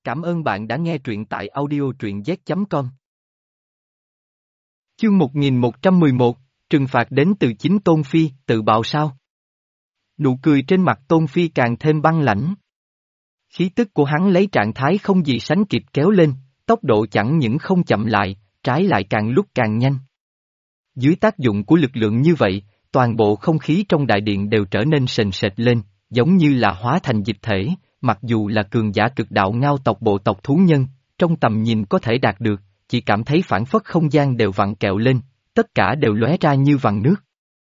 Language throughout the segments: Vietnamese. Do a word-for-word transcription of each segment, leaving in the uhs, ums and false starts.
Cảm ơn bạn đã nghe truyện tại audio truyện z chấm com. Chương một nghìn một trăm mười một, trừng phạt đến từ chính Tôn Phi, tự bào sao? Nụ cười trên mặt Tôn Phi càng thêm băng lãnh. Khí tức của hắn lấy trạng thái không gì sánh kịp kéo lên, tốc độ chẳng những không chậm lại, trái lại càng lúc càng nhanh. Dưới tác dụng của lực lượng như vậy, toàn bộ không khí trong đại điện đều trở nên sền sệt lên, giống như là hóa thành dịch thể, mặc dù là cường giả cực đạo ngao tộc bộ tộc thú nhân, trong tầm nhìn có thể đạt được, chỉ cảm thấy phản phất không gian đều vặn kẹo lên, tất cả đều lóe ra như vằn nước.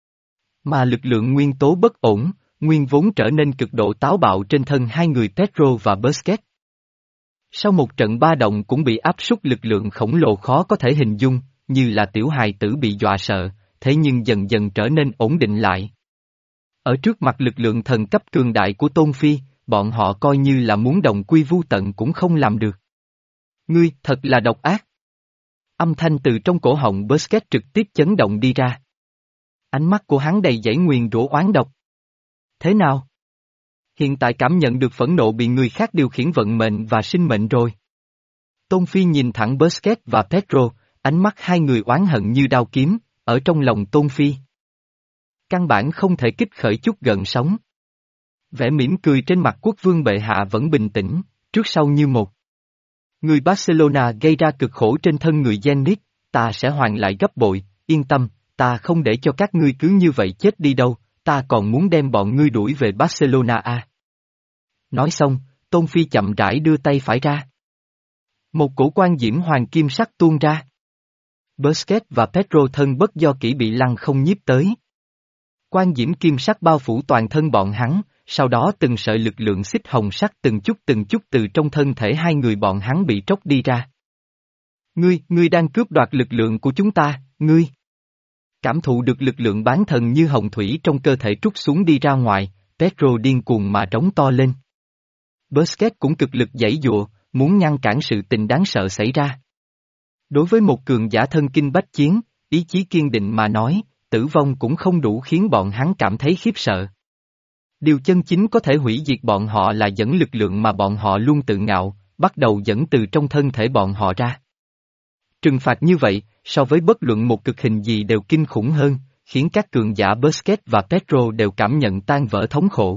Mà lực lượng nguyên tố bất ổn, nguyên vốn trở nên cực độ táo bạo trên thân hai người Pedro và Busquets. Sau một trận ba động cũng bị áp súc lực lượng khổng lồ khó có thể hình dung, như là tiểu hài tử bị dọa sợ, thế nhưng dần dần trở nên ổn định lại. Ở trước mặt lực lượng thần cấp cường đại của Tôn Phi, bọn họ coi như là muốn đồng quy vu tận cũng không làm được. Ngươi, thật là độc ác. Âm thanh từ trong cổ họng Busquets trực tiếp chấn động đi ra. Ánh mắt của hắn đầy dẫy nguyền rủa oán độc. Thế nào? Hiện tại cảm nhận được phẫn nộ bị người khác điều khiển vận mệnh và sinh mệnh rồi. Tôn Phi nhìn thẳng Busquets và Pedro, ánh mắt hai người oán hận như đao kiếm, ở trong lòng Tôn Phi. Căn bản không thể kích khởi chút gợn sóng. Vẻ mỉm cười trên mặt quốc vương bệ hạ vẫn bình tĩnh, trước sau như một. Người Barcelona gây ra cực khổ trên thân người Zenit, ta sẽ hoàn lại gấp bội, yên tâm, ta không để cho các ngươi cứ như vậy chết đi đâu, ta còn muốn đem bọn ngươi đuổi về Barcelona à. Nói xong, Tôn Phi chậm rãi đưa tay phải ra. Một cổ quan diễm hoàng kim sắc tuôn ra. Busquets và Pedro thân bất do kỹ bị lăng không nhiếp tới. Quan diễm kim sắc bao phủ toàn thân bọn hắn, sau đó từng sợi lực lượng xích hồng sắc từng chút từng chút từ trong thân thể hai người bọn hắn bị tróc đi ra. Ngươi, ngươi đang cướp đoạt lực lượng của chúng ta, ngươi. Cảm thụ được lực lượng bán thần như hồng thủy trong cơ thể trút xuống đi ra ngoài, Pedro điên cuồng mà trống to lên. Busquets cũng cực lực giãy giụa, muốn ngăn cản sự tình đáng sợ xảy ra. Đối với một cường giả thân kinh bách chiến, ý chí kiên định mà nói, tử vong cũng không đủ khiến bọn hắn cảm thấy khiếp sợ. Điều chân chính có thể hủy diệt bọn họ là dẫn lực lượng mà bọn họ luôn tự ngạo, bắt đầu dẫn từ trong thân thể bọn họ ra. Trừng phạt như vậy, so với bất luận một cực hình gì đều kinh khủng hơn, khiến các cường giả Busquets và Pedro đều cảm nhận tan vỡ thống khổ.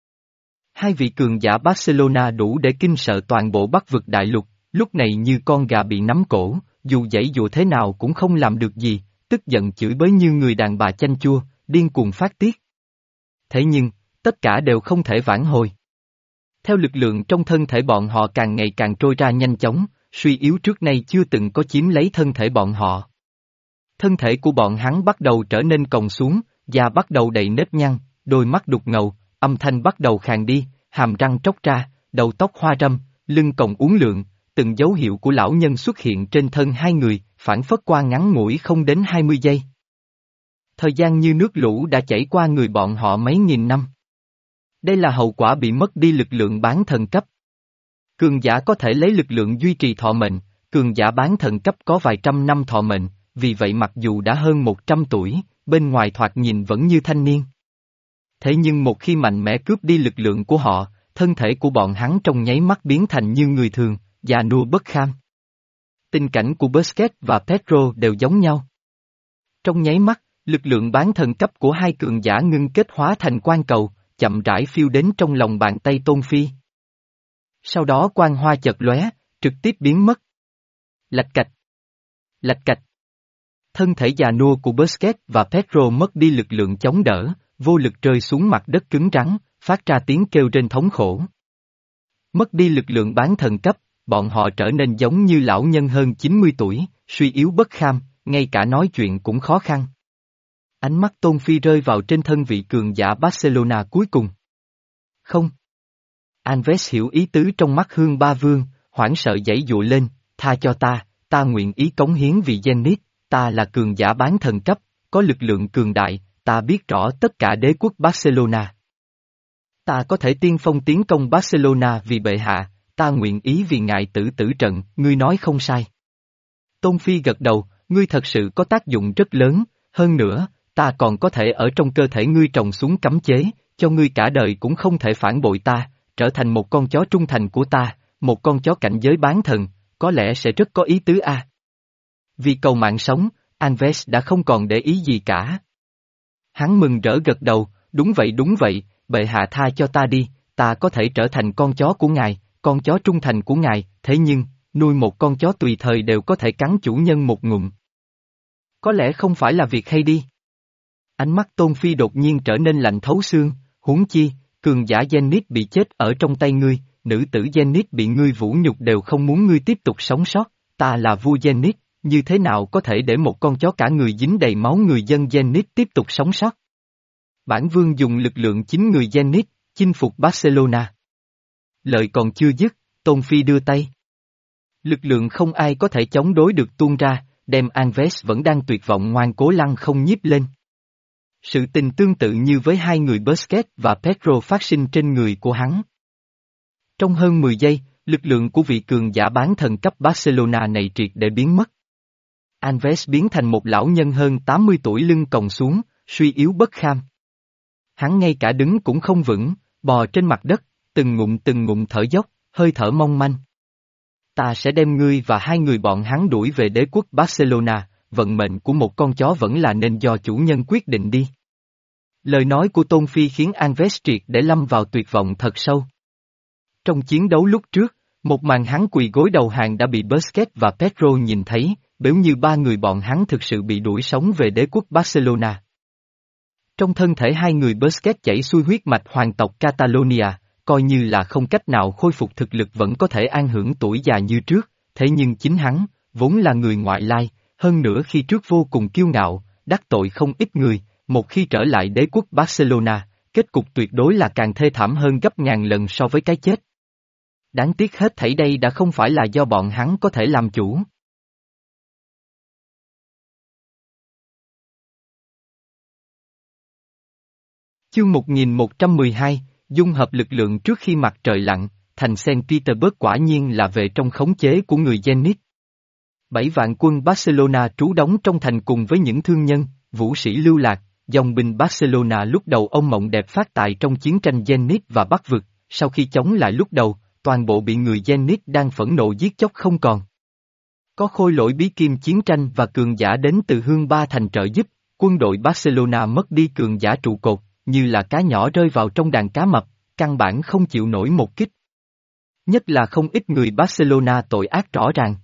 Hai vị cường giả Barcelona đủ để kinh sợ toàn bộ Bắc vực đại lục, lúc này như con gà bị nắm cổ, dù giãy dụa thế nào cũng không làm được gì, tức giận chửi bới như người đàn bà chanh chua, điên cuồng phát tiết. Thế nhưng, tất cả đều không thể vãn hồi. Theo lực lượng trong thân thể bọn họ càng ngày càng trôi ra nhanh chóng, suy yếu trước nay chưa từng có chiếm lấy thân thể bọn họ. Thân thể của bọn hắn bắt đầu trở nên còng xuống, da bắt đầu đầy nếp nhăn, đôi mắt đục ngầu, âm thanh bắt đầu khàn đi, hàm răng tróc ra, đầu tóc hoa râm, lưng còng uốn lượn, từng dấu hiệu của lão nhân xuất hiện trên thân hai người, phản phất qua ngắn ngủi không đến hai mươi giây. Thời gian như nước lũ đã chảy qua người bọn họ mấy nghìn năm. Đây là hậu quả bị mất đi lực lượng bán thần cấp. Cường giả có thể lấy lực lượng duy trì thọ mệnh, cường giả bán thần cấp có vài trăm năm thọ mệnh, vì vậy mặc dù đã hơn một trăm tuổi, bên ngoài thoạt nhìn vẫn như thanh niên. Thế nhưng một khi mạnh mẽ cướp đi lực lượng của họ, thân thể của bọn hắn trong nháy mắt biến thành như người thường, già nua bất kham. Tình cảnh của Busquets và Pedro đều giống nhau. Trong nháy mắt, lực lượng bán thần cấp của hai cường giả ngưng kết hóa thành quang cầu, chậm rãi phiêu đến trong lòng bàn tay Tôn Phi. Sau đó quang hoa chợt lóe, trực tiếp biến mất. Lạch cạch. Lạch cạch. Thân thể già nua của Busquets và Pedro mất đi lực lượng chống đỡ, vô lực rơi xuống mặt đất cứng rắn, phát ra tiếng kêu rên thống khổ. Mất đi lực lượng bán thần cấp, bọn họ trở nên giống như lão nhân hơn chín mươi tuổi, suy yếu bất kham, ngay cả nói chuyện cũng khó khăn. Ánh mắt Tôn Phi rơi vào trên thân vị cường giả Barcelona cuối cùng. Không. Alves hiểu ý tứ trong mắt Hương Ba Vương, hoảng sợ giãy dụa lên, tha cho ta, ta nguyện ý cống hiến vì Zenit, ta là cường giả bán thần cấp, có lực lượng cường đại, ta biết rõ tất cả đế quốc Barcelona. Ta có thể tiên phong tiến công Barcelona vì bệ hạ, ta nguyện ý vì ngài tử tử trận, ngươi nói không sai. Tôn Phi gật đầu, ngươi thật sự có tác dụng rất lớn, hơn nữa, ta còn có thể ở trong cơ thể ngươi trồng xuống cấm chế, cho ngươi cả đời cũng không thể phản bội ta, trở thành một con chó trung thành của ta, một con chó cảnh giới bán thần, có lẽ sẽ rất có ý tứ a. Vì cầu mạng sống, Anves đã không còn để ý gì cả. Hắn mừng rỡ gật đầu, đúng vậy đúng vậy, bệ hạ tha cho ta đi, ta có thể trở thành con chó của ngài, con chó trung thành của ngài, thế nhưng, nuôi một con chó tùy thời đều có thể cắn chủ nhân một ngụm. Có lẽ không phải là việc hay đi. Ánh mắt Tôn Phi đột nhiên trở nên lạnh thấu xương, huống chi, cường giả Zenith bị chết ở trong tay ngươi, nữ tử Zenith bị ngươi vũ nhục đều không muốn ngươi tiếp tục sống sót, ta là vua Zenith, như thế nào có thể để một con chó cả người dính đầy máu người dân Zenith tiếp tục sống sót? Bản vương dùng lực lượng chính người Zenith, chinh phục Barcelona. Lời còn chưa dứt, Tôn Phi đưa tay. Lực lượng không ai có thể chống đối được tuôn ra, đem Anves vẫn đang tuyệt vọng ngoan cố lăng không nhiếp lên. Sự tình tương tự như với hai người Busquets và Pedro phát sinh trên người của hắn. Trong hơn mười giây, lực lượng của vị cường giả bán thần cấp Barcelona này triệt để biến mất. Anves biến thành một lão nhân hơn tám mươi tuổi lưng còng xuống, suy yếu bất kham. Hắn ngay cả đứng cũng không vững, bò trên mặt đất, từng ngụm từng ngụm thở dốc, hơi thở mong manh. Ta sẽ đem ngươi và hai người bọn hắn đuổi về đế quốc Barcelona, vận mệnh của một con chó vẫn là nên do chủ nhân quyết định đi. Lời nói của Tôn Phi khiến Anves triệt để lâm vào tuyệt vọng thật sâu. Trong chiến đấu lúc trước, một màn hắn quỳ gối đầu hàng đã bị Busquets và Pedro nhìn thấy, nếu như ba người bọn hắn thực sự bị đuổi sống về đế quốc Barcelona. Trong thân thể hai người Busquets chảy xuôi huyết mạch hoàng tộc Catalonia, coi như là không cách nào khôi phục thực lực vẫn có thể an hưởng tuổi già như trước, thế nhưng chính hắn, vốn là người ngoại lai, hơn nữa khi trước vô cùng kiêu ngạo, đắc tội không ít người, một khi trở lại đế quốc Barcelona, kết cục tuyệt đối là càng thê thảm hơn gấp ngàn lần so với cái chết. Đáng tiếc hết thảy đây đã không phải là do bọn hắn có thể làm chủ. Chương một nghìn một trăm mười hai, dung hợp lực lượng trước khi mặt trời lặn, thành Saint Petersburg quả nhiên là về trong khống chế của người Zenith. Bảy vạn quân Barcelona trú đóng trong thành cùng với những thương nhân, vũ sĩ lưu lạc, dòng binh Barcelona lúc đầu ông mộng đẹp phát tài trong chiến tranh Zenith và Bắc vực, sau khi chống lại lúc đầu, toàn bộ bị người Zenith đang phẫn nộ giết chóc không còn. Có khôi lỗi bí kim chiến tranh và cường giả đến từ hương ba thành trợ giúp, quân đội Barcelona mất đi cường giả trụ cột, như là cá nhỏ rơi vào trong đàn cá mập, căn bản không chịu nổi một kích. Nhất là không ít người Barcelona tội ác rõ ràng.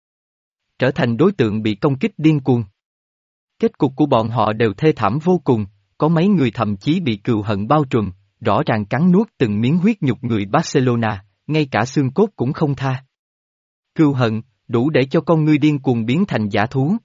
Trở thành đối tượng bị công kích điên cuồng. Kết cục của bọn họ đều thê thảm vô cùng, có mấy người thậm chí bị cừu hận bao trùm, rõ ràng cắn nuốt từng miếng huyết nhục người Barcelona, ngay cả xương cốt cũng không tha. Cừu hận, đủ để cho con ngươi điên cuồng biến thành dã thú.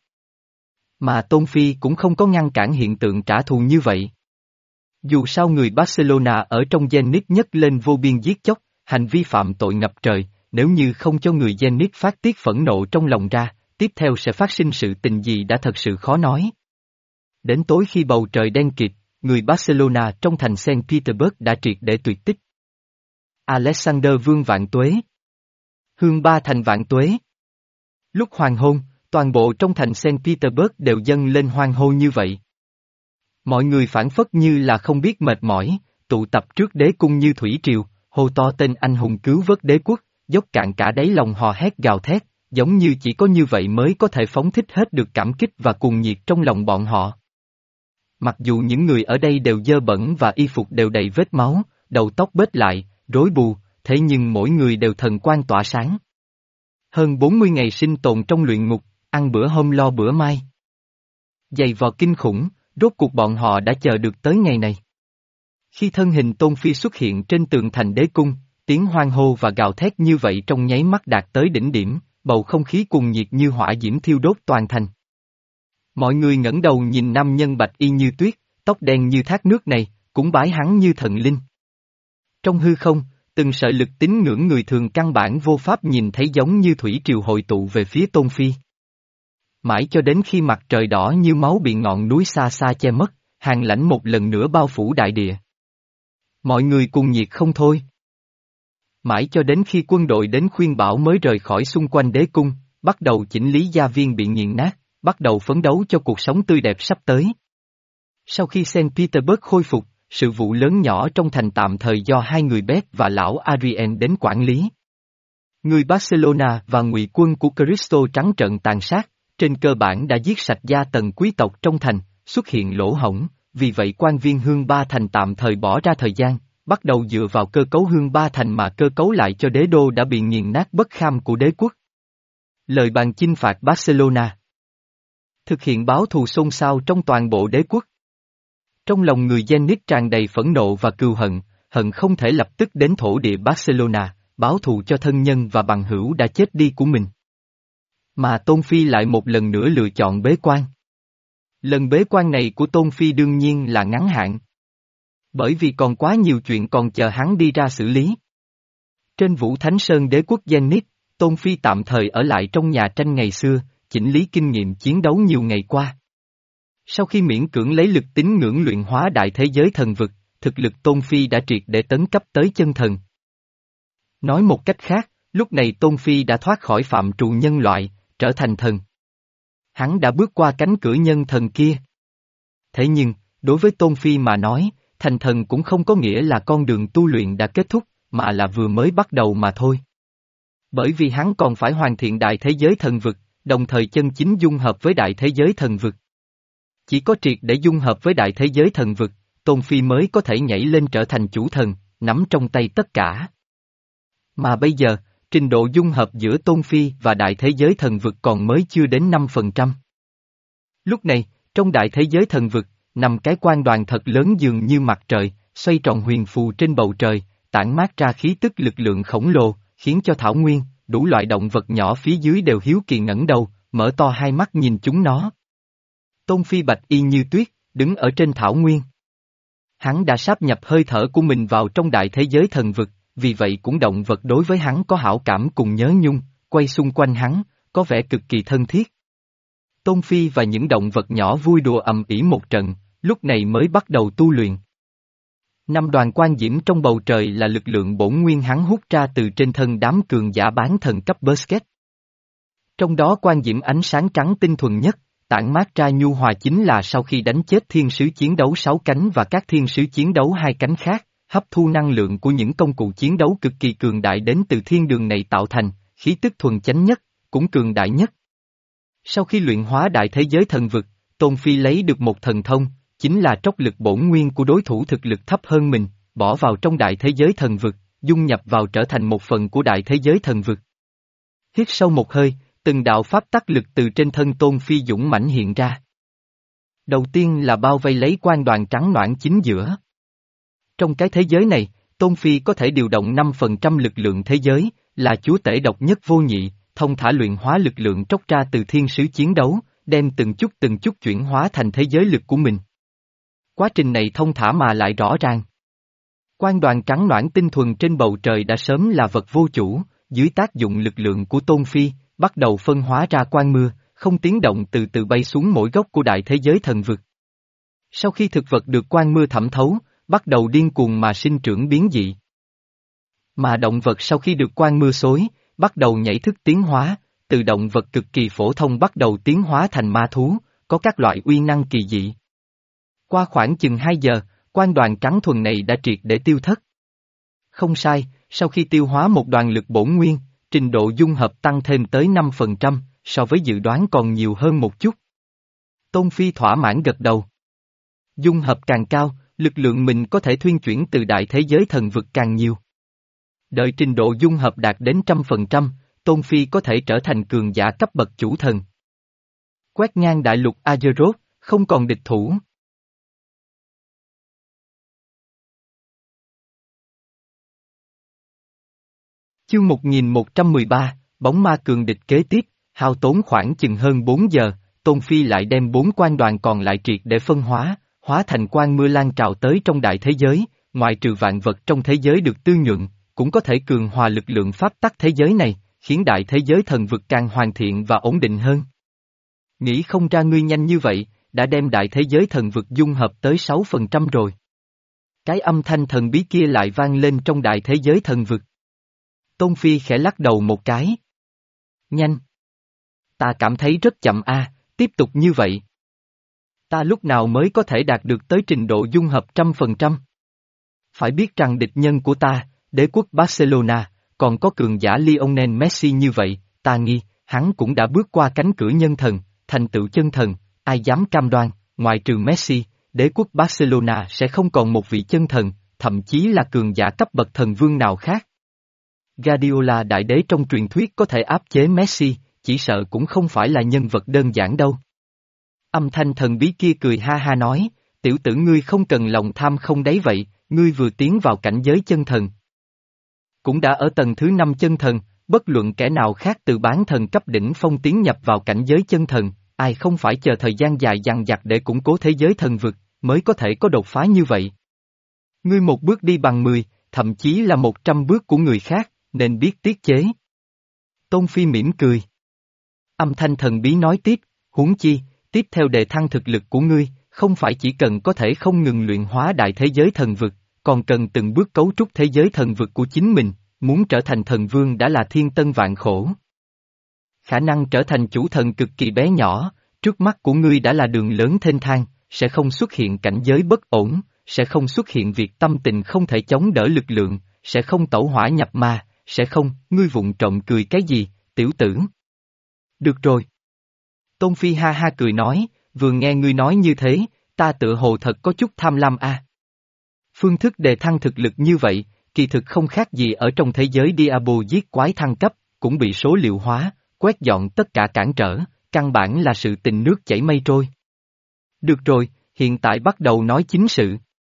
Mà Tôn Phi cũng không có ngăn cản hiện tượng trả thù như vậy. Dù sao người Barcelona ở trong Zenith nhất lên vô biên giết chóc, hành vi phạm tội ngập trời, nếu như không cho người Zenith phát tiết phẫn nộ trong lòng ra, tiếp theo sẽ phát sinh sự tình gì đã thật sự khó nói. Đến tối khi bầu trời đen kịt, người Barcelona trong thành Saint Petersburg đã triệt để tuyệt tích. Alexander Vương vạn tuế. Hương ba thành vạn tuế. Lúc hoàng hôn, toàn bộ trong thành Saint Petersburg đều dâng lên hoan hô như vậy. Mọi người phản phất như là không biết mệt mỏi, tụ tập trước đế cung như thủy triều, hô to tên anh hùng cứu vớt đế quốc, dốc cạn cả đáy lòng hò hét gào thét, giống như chỉ có như vậy mới có thể phóng thích hết được cảm kích và cuồng nhiệt trong lòng bọn họ. Mặc dù những người ở đây đều dơ bẩn và y phục đều đầy vết máu, đầu tóc bết lại, rối bù, thế nhưng mỗi người đều thần quang tỏa sáng. Hơn bốn mươi ngày sinh tồn trong luyện ngục, ăn bữa hôm lo bữa mai. Dày vò kinh khủng, rốt cuộc bọn họ đã chờ được tới ngày này. Khi thân hình Tôn Phi xuất hiện trên tường thành đế cung, tiếng hoan hô và gào thét như vậy trong nháy mắt đạt tới đỉnh điểm, bầu không khí cuồng nhiệt như hỏa diễm thiêu đốt toàn thành. Mọi người ngẩng đầu nhìn nam nhân bạch y như tuyết, tóc đen như thác nước này, cũng bái hắn như thần linh. Trong hư không, từng sợi lực tín ngưỡng người thường căn bản vô pháp nhìn thấy giống như thủy triều hội tụ về phía Tôn Phi. Mãi cho đến khi mặt trời đỏ như máu bị ngọn núi xa xa che mất, hàng lãnh một lần nữa bao phủ đại địa. Mọi người cùng nhiệt không thôi. Mãi cho đến khi quân đội đến khuyên bảo mới rời khỏi xung quanh đế cung, bắt đầu chỉnh lý gia viên bị nghiền nát, bắt đầu phấn đấu cho cuộc sống tươi đẹp sắp tới. Sau khi Saint Petersburg khôi phục, sự vụ lớn nhỏ trong thành tạm thời do hai người Beth và lão Adrien đến quản lý. Người Barcelona và ngụy quân của Cristo trắng trợn tàn sát, trên cơ bản đã giết sạch gia tầng quý tộc trong thành, xuất hiện lỗ hổng, vì vậy quan viên Hương Ba Thành tạm thời bỏ ra thời gian, bắt đầu dựa vào cơ cấu Hương Ba Thành mà cơ cấu lại cho đế đô đã bị nghiền nát bất kham của đế quốc. Lời bàn chinh phạt Barcelona thực hiện báo thù xôn xao trong toàn bộ đế quốc. Trong lòng người Zenit tràn đầy phẫn nộ và cừu hận, hận không thể lập tức đến thổ địa Barcelona, báo thù cho thân nhân và bằng hữu đã chết đi của mình. Mà Tôn Phi lại một lần nữa lựa chọn bế quan. Lần bế quan này của Tôn Phi đương nhiên là ngắn hạn. Bởi vì còn quá nhiều chuyện còn chờ hắn đi ra xử lý. Trên Vũ Thánh Sơn đế quốc Zenit, Tôn Phi tạm thời ở lại trong nhà tranh ngày xưa, chỉnh lý kinh nghiệm chiến đấu nhiều ngày qua. Sau khi miễn cưỡng lấy lực tín ngưỡng luyện hóa đại thế giới thần vực, thực lực Tôn Phi đã triệt để tấn cấp tới chân thần. Nói một cách khác, lúc này Tôn Phi đã thoát khỏi phạm trù nhân loại, trở thành thần. Hắn đã bước qua cánh cửa nhân thần kia. Thế nhưng, đối với Tôn Phi mà nói, thành thần cũng không có nghĩa là con đường tu luyện đã kết thúc, mà là vừa mới bắt đầu mà thôi. Bởi vì hắn còn phải hoàn thiện đại thế giới thần vực, đồng thời chân chính dung hợp với đại thế giới thần vực. Chỉ có triệt để dung hợp với đại thế giới thần vực, Tôn Phi mới có thể nhảy lên trở thành chủ thần, nắm trong tay tất cả. Mà bây giờ, trình độ dung hợp giữa Tôn Phi và đại thế giới thần vực còn mới chưa đến năm phần trăm. Lúc này, trong đại thế giới thần vực, nằm cái quan đoàn thật lớn dường như mặt trời, xoay tròn huyền phù trên bầu trời, tản mát ra khí tức lực lượng khổng lồ, khiến cho thảo nguyên, đủ loại động vật nhỏ phía dưới đều hiếu kỳ ngẩng đầu, mở to hai mắt nhìn chúng nó. Tôn Phi bạch y như tuyết, đứng ở trên thảo nguyên. Hắn đã sáp nhập hơi thở của mình vào trong đại thế giới thần vực, vì vậy cũng động vật đối với hắn có hảo cảm cùng nhớ nhung, quay xung quanh hắn, có vẻ cực kỳ thân thiết. Tôn Phi và những động vật nhỏ vui đùa ầm ĩ một trận, lúc này mới bắt đầu tu luyện. Năm đoàn quan diễm trong bầu trời là lực lượng bổn nguyên hắn hút ra từ trên thân đám cường giả bán thần cấp Basket. Trong đó quan diễm ánh sáng trắng tinh thuần nhất, tản mát ra nhu hòa chính là sau khi đánh chết thiên sứ chiến đấu sáu cánh và các thiên sứ chiến đấu hai cánh khác, hấp thu năng lượng của những công cụ chiến đấu cực kỳ cường đại đến từ thiên đường này tạo thành, khí tức thuần chánh nhất, cũng cường đại nhất. Sau khi luyện hóa đại thế giới thần vực, Tôn Phi lấy được một thần thông, chính là tróc lực bổn nguyên của đối thủ thực lực thấp hơn mình, bỏ vào trong đại thế giới thần vực, dung nhập vào trở thành một phần của đại thế giới thần vực. Hít sâu một hơi, từng đạo pháp tắc lực từ trên thân Tôn Phi dũng mãnh hiện ra. Đầu tiên là bao vây lấy quan đoàn trắng noãn chính giữa. Trong cái thế giới này, Tôn Phi có thể điều động năm phần trăm lực lượng thế giới, là chúa tể độc nhất vô nhị, thông thả luyện hóa lực lượng tróc ra từ thiên sứ chiến đấu, đem từng chút từng chút chuyển hóa thành thế giới lực của mình. Quá trình này thông thả mà lại rõ ràng. Quan đoàn trắng noãn tinh thuần trên bầu trời đã sớm là vật vô chủ, dưới tác dụng lực lượng của Tôn Phi, bắt đầu phân hóa ra quang mưa, không tiếng động từ từ bay xuống mỗi góc của đại thế giới thần vực. Sau khi thực vật được quang mưa thẩm thấu, bắt đầu điên cuồng mà sinh trưởng biến dị. Mà động vật sau khi được quang mưa xối, bắt đầu nhảy thức tiến hóa, từ động vật cực kỳ phổ thông bắt đầu tiến hóa thành ma thú, có các loại uy năng kỳ dị. Qua khoảng chừng hai giờ, quan đoàn trắng thuần này đã triệt để tiêu thất. Không sai, sau khi tiêu hóa một đoàn lực bổn nguyên, trình độ dung hợp tăng thêm tới năm phần trăm, so với dự đoán còn nhiều hơn một chút. Tôn Phi thỏa mãn gật đầu. Dung hợp càng cao, lực lượng mình có thể thuyên chuyển từ đại thế giới thần vực càng nhiều. Đợi trình độ dung hợp đạt đến trăm phần trăm, Tôn Phi có thể trở thành cường giả cấp bậc chủ thần. Quét ngang đại lục Azeroth, không còn địch thủ. Chương một nghìn một trăm mười ba, bóng ma cường địch kế tiếp, hao tốn khoảng chừng hơn bốn giờ, Tôn Phi lại đem bốn quan đoàn còn lại triệt để phân hóa, hóa thành quang mưa lan trào tới trong đại thế giới, ngoại trừ vạn vật trong thế giới được tư nhuận, cũng có thể cường hòa lực lượng pháp tắc thế giới này, khiến đại thế giới thần vực càng hoàn thiện và ổn định hơn. Nghĩ không ra ngươi nhanh như vậy, đã đem đại thế giới thần vực dung hợp tới sáu phần trăm rồi. Cái âm thanh thần bí kia lại vang lên trong đại thế giới thần vực. Tôn Phi khẽ lắc đầu một cái. Nhanh. Ta cảm thấy rất chậm a, tiếp tục như vậy. Ta lúc nào mới có thể đạt được tới trình độ dung hợp trăm phần trăm? Phải biết rằng địch nhân của ta, đế quốc Barcelona, còn có cường giả Lionel Messi như vậy, ta nghi, hắn cũng đã bước qua cánh cửa nhân thần, thành tựu chân thần, ai dám cam đoan, ngoại trừ Messi, đế quốc Barcelona sẽ không còn một vị chân thần, thậm chí là cường giả cấp bậc thần vương nào khác. Guardiola đại đế trong truyền thuyết có thể áp chế Messi, chỉ sợ cũng không phải là nhân vật đơn giản đâu. Âm thanh thần bí kia cười ha ha nói, tiểu tử ngươi không cần lòng tham không đáy vậy, ngươi vừa tiến vào cảnh giới chân thần. Cũng đã ở tầng thứ năm chân thần, bất luận kẻ nào khác từ bán thần cấp đỉnh phong tiến nhập vào cảnh giới chân thần, ai không phải chờ thời gian dài dằng dặc để củng cố thế giới thần vực, mới có thể có đột phá như vậy. Ngươi một bước đi bằng mười, thậm chí là một trăm bước của người khác, nên biết tiết chế. Tôn Phi mỉm cười. Âm thanh thần bí nói tiếp, huống chi, tiếp theo đề thăng thực lực của ngươi, không phải chỉ cần có thể không ngừng luyện hóa đại thế giới thần vực, còn cần từng bước cấu trúc thế giới thần vực của chính mình, muốn trở thành thần vương đã là thiên tân vạn khổ. Khả năng trở thành chủ thần cực kỳ bé nhỏ, trước mắt của ngươi đã là đường lớn thênh thang, sẽ không xuất hiện cảnh giới bất ổn, sẽ không xuất hiện việc tâm tình không thể chống đỡ lực lượng, sẽ không tẩu hỏa nhập ma, sẽ không, ngươi vụng trộm cười cái gì, tiểu tử. Được rồi. Tôn Phi ha ha cười nói, vừa nghe ngươi nói như thế, ta tựa hồ thật có chút tham lam a. À. Phương thức đề thăng thực lực như vậy, kỳ thực không khác gì ở trong thế giới Diablo giết quái thăng cấp, cũng bị số liệu hóa, quét dọn tất cả cản trở, căn bản là sự tình nước chảy mây trôi. Được rồi, hiện tại bắt đầu nói chính sự.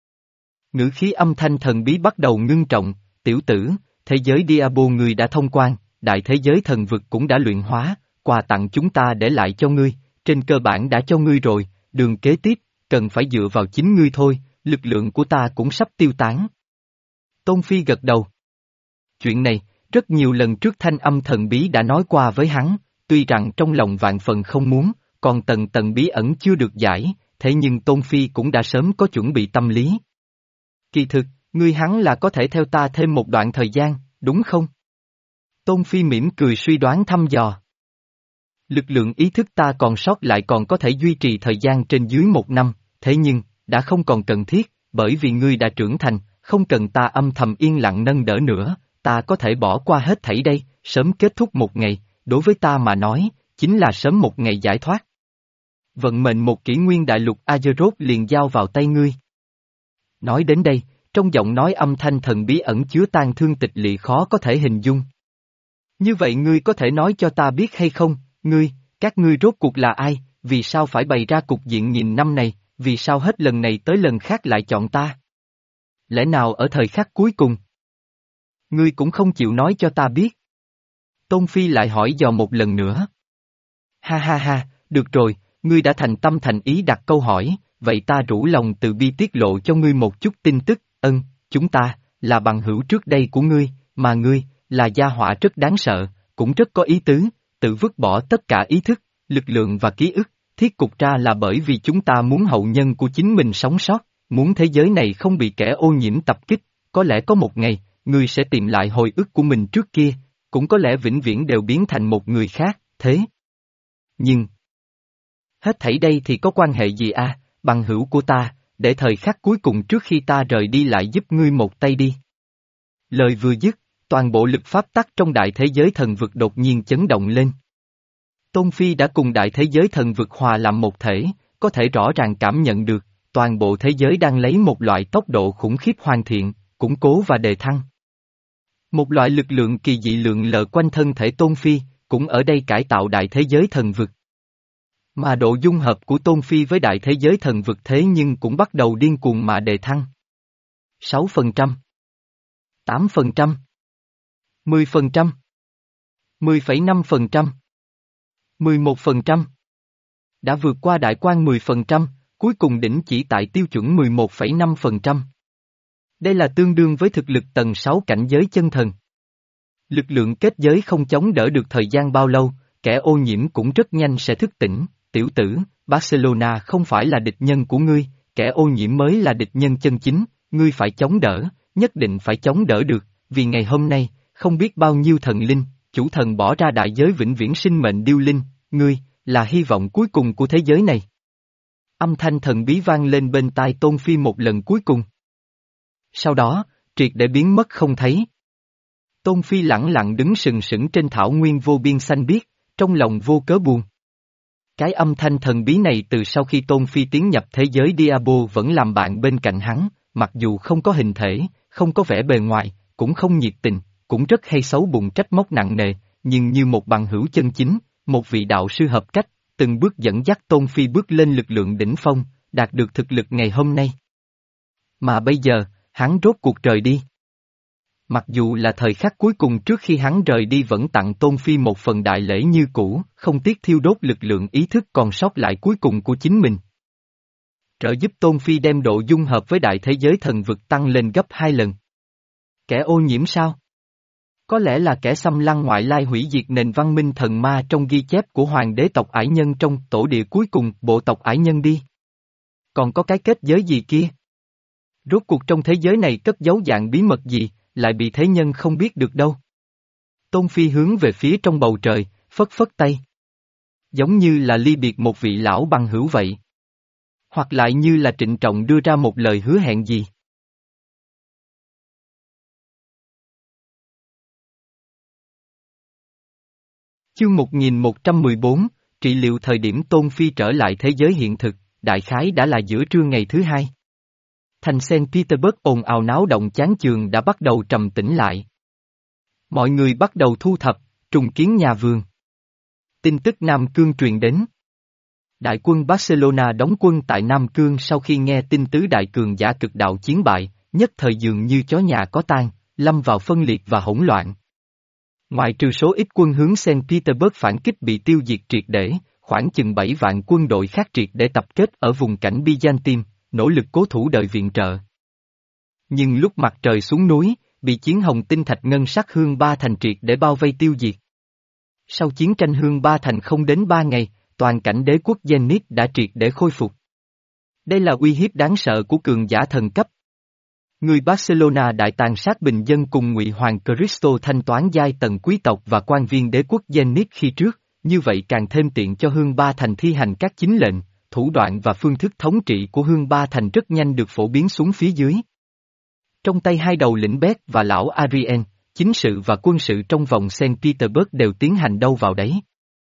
Ngữ khí âm thanh thần bí bắt đầu ngưng trọng, tiểu tử, thế giới Diablo người đã thông quan, đại thế giới thần vực cũng đã luyện hóa, quà tặng chúng ta để lại cho ngươi, trên cơ bản đã cho ngươi rồi, đường kế tiếp, cần phải dựa vào chính ngươi thôi, lực lượng của ta cũng sắp tiêu tán. Tôn Phi gật đầu. Chuyện này, rất nhiều lần trước thanh âm thần bí đã nói qua với hắn, tuy rằng trong lòng vạn phần không muốn, còn tầng tầng bí ẩn chưa được giải, thế nhưng Tôn Phi cũng đã sớm có chuẩn bị tâm lý. Kỳ thực, ngươi hắn là có thể theo ta thêm một đoạn thời gian, đúng không? Tôn Phi mỉm cười suy đoán thăm dò. Lực lượng ý thức ta còn sót lại còn có thể duy trì thời gian trên dưới một năm, thế nhưng, đã không còn cần thiết, bởi vì ngươi đã trưởng thành, không cần ta âm thầm yên lặng nâng đỡ nữa, ta có thể bỏ qua hết thảy đây, sớm kết thúc một ngày, đối với ta mà nói, chính là sớm một ngày giải thoát. Vận mệnh một kỷ nguyên đại lục Azeroth liền giao vào tay ngươi. Nói đến đây, trong giọng nói âm thanh thần bí ẩn chứa tang thương tịch lị khó có thể hình dung. Như vậy ngươi có thể nói cho ta biết hay không, ngươi, các ngươi rốt cuộc là ai, vì sao phải bày ra cục diện nghìn năm này, vì sao hết lần này tới lần khác lại chọn ta? Lẽ nào ở thời khắc cuối cùng? Ngươi cũng không chịu nói cho ta biết. Tôn Phi lại hỏi dò một lần nữa. Ha ha ha, được rồi, ngươi đã thành tâm thành ý đặt câu hỏi, vậy ta rủ lòng từ bi tiết lộ cho ngươi một chút tin tức, ân, chúng ta, là bằng hữu trước đây của ngươi, mà ngươi, là gia họa rất đáng sợ, cũng rất có ý tứ, tự vứt bỏ tất cả ý thức, lực lượng và ký ức, thiết cục ra là bởi vì chúng ta muốn hậu nhân của chính mình sống sót, muốn thế giới này không bị kẻ ô nhiễm tập kích, có lẽ có một ngày, ngươi sẽ tìm lại hồi ức của mình trước kia, cũng có lẽ vĩnh viễn đều biến thành một người khác, thế. Nhưng, hết thảy đây thì có quan hệ gì à, bằng hữu của ta, để thời khắc cuối cùng trước khi ta rời đi lại giúp ngươi một tay đi. Lời vừa dứt, toàn bộ lực pháp tắc trong đại thế giới thần vực đột nhiên chấn động lên. Tôn Phi đã cùng đại thế giới thần vực hòa làm một thể, có thể rõ ràng cảm nhận được, toàn bộ thế giới đang lấy một loại tốc độ khủng khiếp hoàn thiện, củng cố và đề thăng. Một loại lực lượng kỳ dị lượn lờ quanh thân thể Tôn Phi, cũng ở đây cải tạo đại thế giới thần vực. Mà độ dung hợp của Tôn Phi với đại thế giới thần vực thế nhưng cũng bắt đầu điên cuồng mà đề thăng. sáu phần trăm, tám phần trăm, mười phần trăm, mười phẩy năm phần trăm, mười một phần trăm. Đã vượt qua đại quan mười phần trăm, cuối cùng đỉnh chỉ tại tiêu chuẩn mười một phẩy năm phần trăm. Đây là tương đương với thực lực tầng sáu cảnh giới chân thần. Lực lượng kết giới không chống đỡ được thời gian bao lâu, kẻ ô nhiễm cũng rất nhanh sẽ thức tỉnh, tiểu tử, Barcelona không phải là địch nhân của ngươi, kẻ ô nhiễm mới là địch nhân chân chính, ngươi phải chống đỡ, nhất định phải chống đỡ được, vì ngày hôm nay, không biết bao nhiêu thần linh, chủ thần bỏ ra đại giới vĩnh viễn sinh mệnh điêu linh, ngươi, là hy vọng cuối cùng của thế giới này. Âm thanh thần bí vang lên bên tai Tôn Phi một lần cuối cùng. Sau đó, triệt để biến mất không thấy. Tôn Phi lẳng lặng đứng sừng sững trên thảo nguyên vô biên xanh biếc, trong lòng vô cớ buồn. Cái âm thanh thần bí này từ sau khi Tôn Phi tiến nhập thế giới Diabo vẫn làm bạn bên cạnh hắn, mặc dù không có hình thể, không có vẻ bề ngoài, cũng không nhiệt tình, cũng rất hay xấu bụng trách móc nặng nề, nhưng như một bằng hữu chân chính, một vị đạo sư hợp cách, từng bước dẫn dắt Tôn Phi bước lên lực lượng đỉnh phong, đạt được thực lực ngày hôm nay. Mà bây giờ, hắn rốt cuộc rời đi. Mặc dù là thời khắc cuối cùng trước khi hắn rời đi vẫn tặng Tôn Phi một phần đại lễ như cũ, không tiếc thiêu đốt lực lượng ý thức còn sót lại cuối cùng của chính mình. Trợ giúp Tôn Phi đem độ dung hợp với đại thế giới thần vực tăng lên gấp hai lần. Kẻ ô nhiễm sao? Có lẽ là kẻ xâm lăng ngoại lai hủy diệt nền văn minh thần ma trong ghi chép của hoàng đế tộc ải nhân trong tổ địa cuối cùng bộ tộc ải nhân đi. Còn có cái kết giới gì kia? Rốt cuộc trong thế giới này cất giấu dạng bí mật gì, lại bị thế nhân không biết được đâu. Tôn Phi hướng về phía trong bầu trời, phất phất tay. Giống như là ly biệt một vị lão bằng hữu vậy. Hoặc lại như là trịnh trọng đưa ra một lời hứa hẹn gì. Chương một nghìn một trăm mười bốn, trị liệu thời điểm Tôn Phi trở lại thế giới hiện thực, đại khái đã là giữa trưa ngày thứ hai. Thành Saint Petersburg ồn ào náo động chán chường đã bắt đầu trầm tĩnh lại. Mọi người bắt đầu thu thập, trùng kiến nhà vườn. Tin tức Nam Cương truyền đến. Đại quân Barcelona đóng quân tại Nam Cương sau khi nghe tin tứ đại cường giả cực đạo chiến bại, nhất thời dường như chó nhà có tang, lâm vào phân liệt và hỗn loạn. Ngoại trừ số ít quân hướng Saint Petersburg phản kích bị tiêu diệt triệt để, khoảng chừng bảy vạn quân đội khác triệt để tập kết ở vùng cảnh Byzantine, nỗ lực cố thủ đợi viện trợ. Nhưng lúc mặt trời xuống núi, bị chiến hồng tinh thạch ngân sắc Hương Ba Thành triệt để bao vây tiêu diệt. Sau chiến tranh Hương Ba Thành không đến ba ngày, toàn cảnh đế quốc Zenith đã triệt để khôi phục. Đây là uy hiếp đáng sợ của cường giả thần cấp. Người Barcelona đại tàn sát bình dân cùng Ngụy Hoàng Cristo thanh toán giai tầng quý tộc và quan viên đế quốc Zenith khi trước, như vậy càng thêm tiện cho Hương Ba Thành thi hành các chính lệnh, thủ đoạn và phương thức thống trị của Hương Ba Thành rất nhanh được phổ biến xuống phía dưới. Trong tay hai đầu lĩnh Bét và lão Arien, chính sự và quân sự trong vòng Saint Petersburg đều tiến hành đâu vào đấy.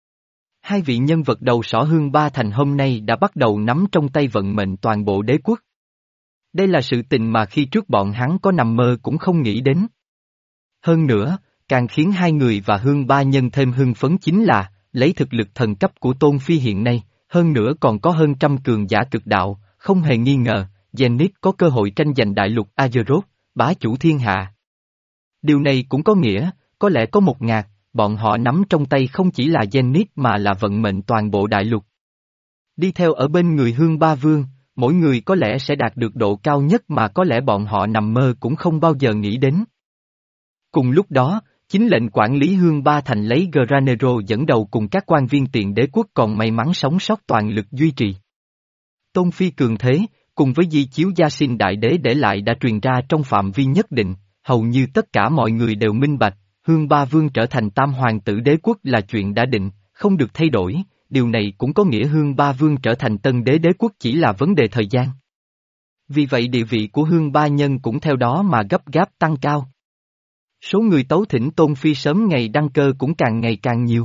Hai vị nhân vật đầu sỏ Hương Ba Thành hôm nay đã bắt đầu nắm trong tay vận mệnh toàn bộ đế quốc. Đây là sự tình mà khi trước bọn hắn có nằm mơ cũng không nghĩ đến. Hơn nữa, càng khiến hai người và Hương Ba Nhân thêm hưng phấn chính là, lấy thực lực thần cấp của Tôn Phi hiện nay, hơn nữa còn có hơn trăm cường giả cực đạo, không hề nghi ngờ, Zenith có cơ hội tranh giành đại lục Azeroth, bá chủ thiên hạ. Điều này cũng có nghĩa, có lẽ có một ngạt, bọn họ nắm trong tay không chỉ là Zenith mà là vận mệnh toàn bộ đại lục. Đi theo ở bên người Hương Ba Vương, mỗi người có lẽ sẽ đạt được độ cao nhất mà có lẽ bọn họ nằm mơ cũng không bao giờ nghĩ đến. Cùng lúc đó, chính lệnh quản lý Hương Ba Thành lấy Granero dẫn đầu cùng các quan viên tiền đế quốc còn may mắn sống sót toàn lực duy trì. Tôn Phi cường thế, cùng với di chiếu gia sinh đại đế để lại đã truyền ra trong phạm vi nhất định, hầu như tất cả mọi người đều minh bạch, Hương Ba Vương trở thành tam hoàng tử đế quốc là chuyện đã định, không được thay đổi, điều này cũng có nghĩa Hương Ba Vương trở thành tân đế đế quốc chỉ là vấn đề thời gian. Vì vậy địa vị của Hương Ba Nhân cũng theo đó mà gấp gáp tăng cao. Số người tấu thỉnh Tôn Phi sớm ngày đăng cơ cũng càng ngày càng nhiều.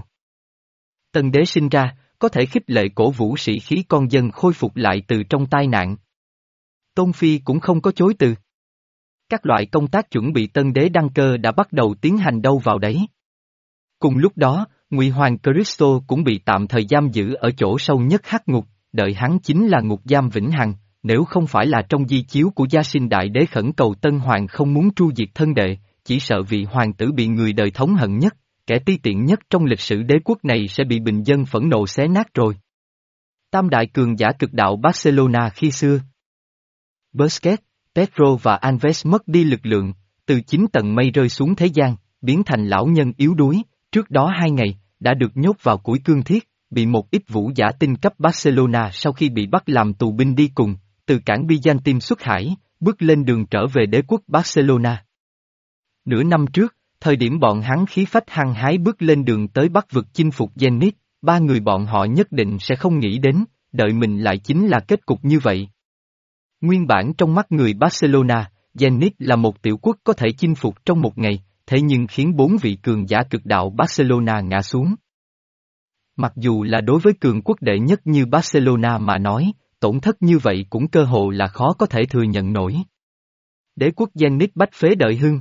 Tân đế sinh ra, có thể khích lệ cổ vũ sĩ khí con dân khôi phục lại từ trong tai nạn. Tôn Phi cũng không có chối từ. Các loại công tác chuẩn bị tân đế đăng cơ đã bắt đầu tiến hành đâu vào đấy. Cùng lúc đó, Ngụy Hoàng Cristo cũng bị tạm thời giam giữ ở chỗ sâu nhất hắc ngục, đợi hắn chính là ngục giam vĩnh hằng, nếu không phải là trong di chiếu của gia sinh đại đế khẩn cầu Tân Hoàng không muốn tru diệt thân đệ, chỉ sợ vị hoàng tử bị người đời thống hận nhất, kẻ ti tiện nhất trong lịch sử đế quốc này sẽ bị bình dân phẫn nộ xé nát rồi. Tam đại cường giả cực đạo Barcelona khi xưa. Busquets, Pedro và Alves mất đi lực lượng, từ chín tầng mây rơi xuống thế gian, biến thành lão nhân yếu đuối, trước đó hai ngày, đã được nhốt vào củi cương thiết, bị một ít vũ giả tinh cấp Barcelona sau khi bị bắt làm tù binh đi cùng, từ cảng Byzantine xuất hải, bước lên đường trở về đế quốc Barcelona. Nửa năm trước, thời điểm bọn hắn khí phách hăng hái bước lên đường tới Bắc vực chinh phục Zenith, ba người bọn họ nhất định sẽ không nghĩ đến, đợi mình lại chính là kết cục như vậy. Nguyên bản trong mắt người Barcelona, Zenith là một tiểu quốc có thể chinh phục trong một ngày, thế nhưng khiến bốn vị cường giả cực đạo Barcelona ngã xuống. Mặc dù là đối với cường quốc đệ nhất như Barcelona mà nói, tổn thất như vậy cũng cơ hồ là khó có thể thừa nhận nổi. Đế quốc Zenit bách phế đợi hưng.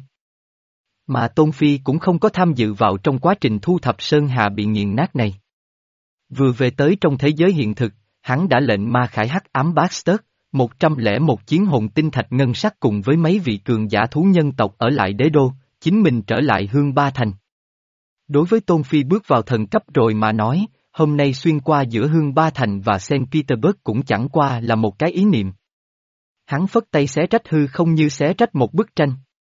Mà Tôn Phi cũng không có tham dự vào trong quá trình thu thập Sơn Hà bị nghiền nát này. Vừa về tới trong thế giới hiện thực, hắn đã lệnh ma khải hắc ám Bastard, một trăm lẻ một chiến hồn tinh thạch ngân sắc cùng với mấy vị cường giả thú nhân tộc ở lại đế đô, chính mình trở lại Hương Ba Thành. Đối với Tôn Phi bước vào thần cấp rồi mà nói, hôm nay xuyên qua giữa Hương Ba Thành và Saint Petersburg cũng chẳng qua là một cái ý niệm. Hắn phất tay xé rách hư không như xé rách một bức tranh.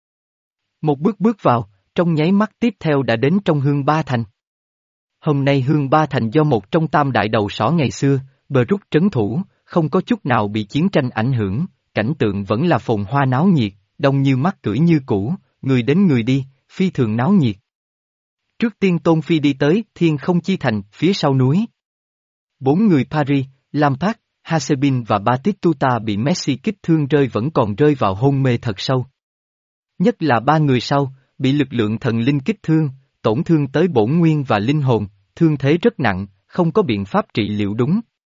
Một bước bước vào, trong nháy mắt tiếp theo đã đến trong Hương Ba Thành. Hôm nay Hương Ba Thành do một trong tam đại đầu sỏ ngày xưa, bờ rút trấn thủ, không có chút nào bị chiến tranh ảnh hưởng, cảnh tượng vẫn là phồn hoa náo nhiệt, đông như mắt cưỡi như cũ, người đến người đi, phi thường náo nhiệt. Trước tiên Tôn Phi đi tới Thiên Không Chi Thành, phía sau núi. Bốn người Paris, Lampard, Hasebin và Batistuta bị Messi kích thương rơi vẫn còn rơi vào hôn mê thật sâu. Nhất là ba người sau, bị lực lượng thần linh kích thương, tổn thương tới bổn nguyên và linh hồn, thương thế rất nặng, không có biện pháp trị liệu đúng.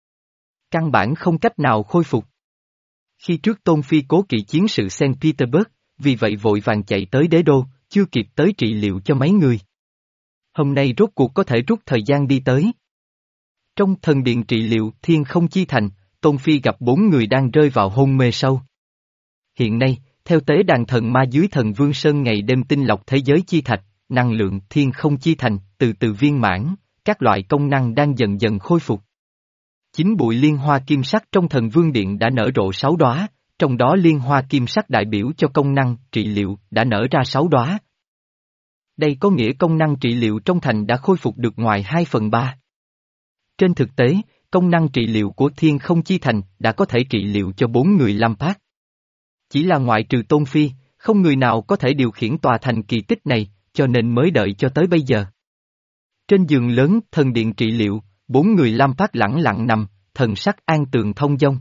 Căn bản không cách nào khôi phục. Khi trước Tôn Phi cố kỵ chiến sự Saint Petersburg, vì vậy vội vàng chạy tới đế đô, chưa kịp tới trị liệu cho mấy người. Hôm nay rốt cuộc có thể rút thời gian đi tới. Trong thần điện trị liệu Thiên Không Chi Thành, Tôn Phi gặp bốn người đang rơi vào hôn mê sâu. Hiện nay, theo tế đàn thần ma dưới thần Vương Sơn ngày đêm tinh lọc thế giới chi thạch, năng lượng Thiên Không Chi Thành từ từ viên mãn, các loại công năng đang dần dần khôi phục. Chính bụi liên hoa kim sắc trong thần vương điện đã nở rộ sáu đóa, trong đó liên hoa kim sắc đại biểu cho công năng trị liệu đã nở ra sáu đóa. Đây có nghĩa công năng trị liệu trong thành đã khôi phục được ngoài hai phần ba. Trên thực tế, công năng trị liệu của Thiên Không Chi Thành đã có thể trị liệu cho bốn người Lampard. Chỉ là ngoại trừ Tôn Phi, không người nào có thể điều khiển tòa thành kỳ tích này, cho nên mới đợi cho tới bây giờ. Trên giường lớn thần điện trị liệu, bốn người Lampard lẳng lặng nằm, thần sắc an tường thông dong.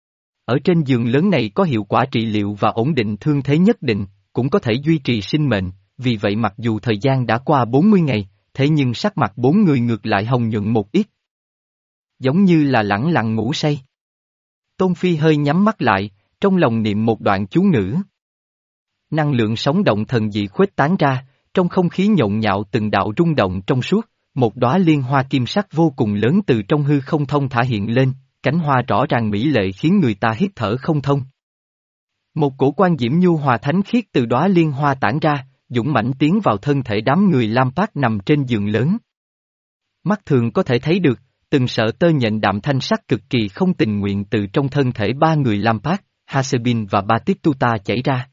Ở trên giường lớn này có hiệu quả trị liệu và ổn định thương thế nhất định, cũng có thể duy trì sinh mệnh, vì vậy mặc dù thời gian đã qua bốn mươi ngày, thế nhưng sắc mặt bốn người ngược lại hồng nhuận một ít. Giống như là lẳng lặng ngủ say. Tôn Phi hơi nhắm mắt lại, trong lòng niệm một đoạn chú ngữ. Năng lượng sống động thần dị khuếch tán ra, trong không khí nhộn nhạo từng đạo rung động trong suốt, một đóa liên hoa kim sắc vô cùng lớn từ trong hư không thông thả hiện lên, cánh hoa rõ ràng mỹ lệ khiến người ta hít thở không thông. Một cổ quan diễm nhu hòa thánh khiết từ đóa liên hoa tản ra, dũng mãnh tiến vào thân thể đám người Lampard nằm trên giường lớn. Mắt thường có thể thấy được, từng sợi tơ nhện đạm thanh sắc cực kỳ không tình nguyện từ trong thân thể ba người Lampard, Hasebin và Batistuta chảy ra.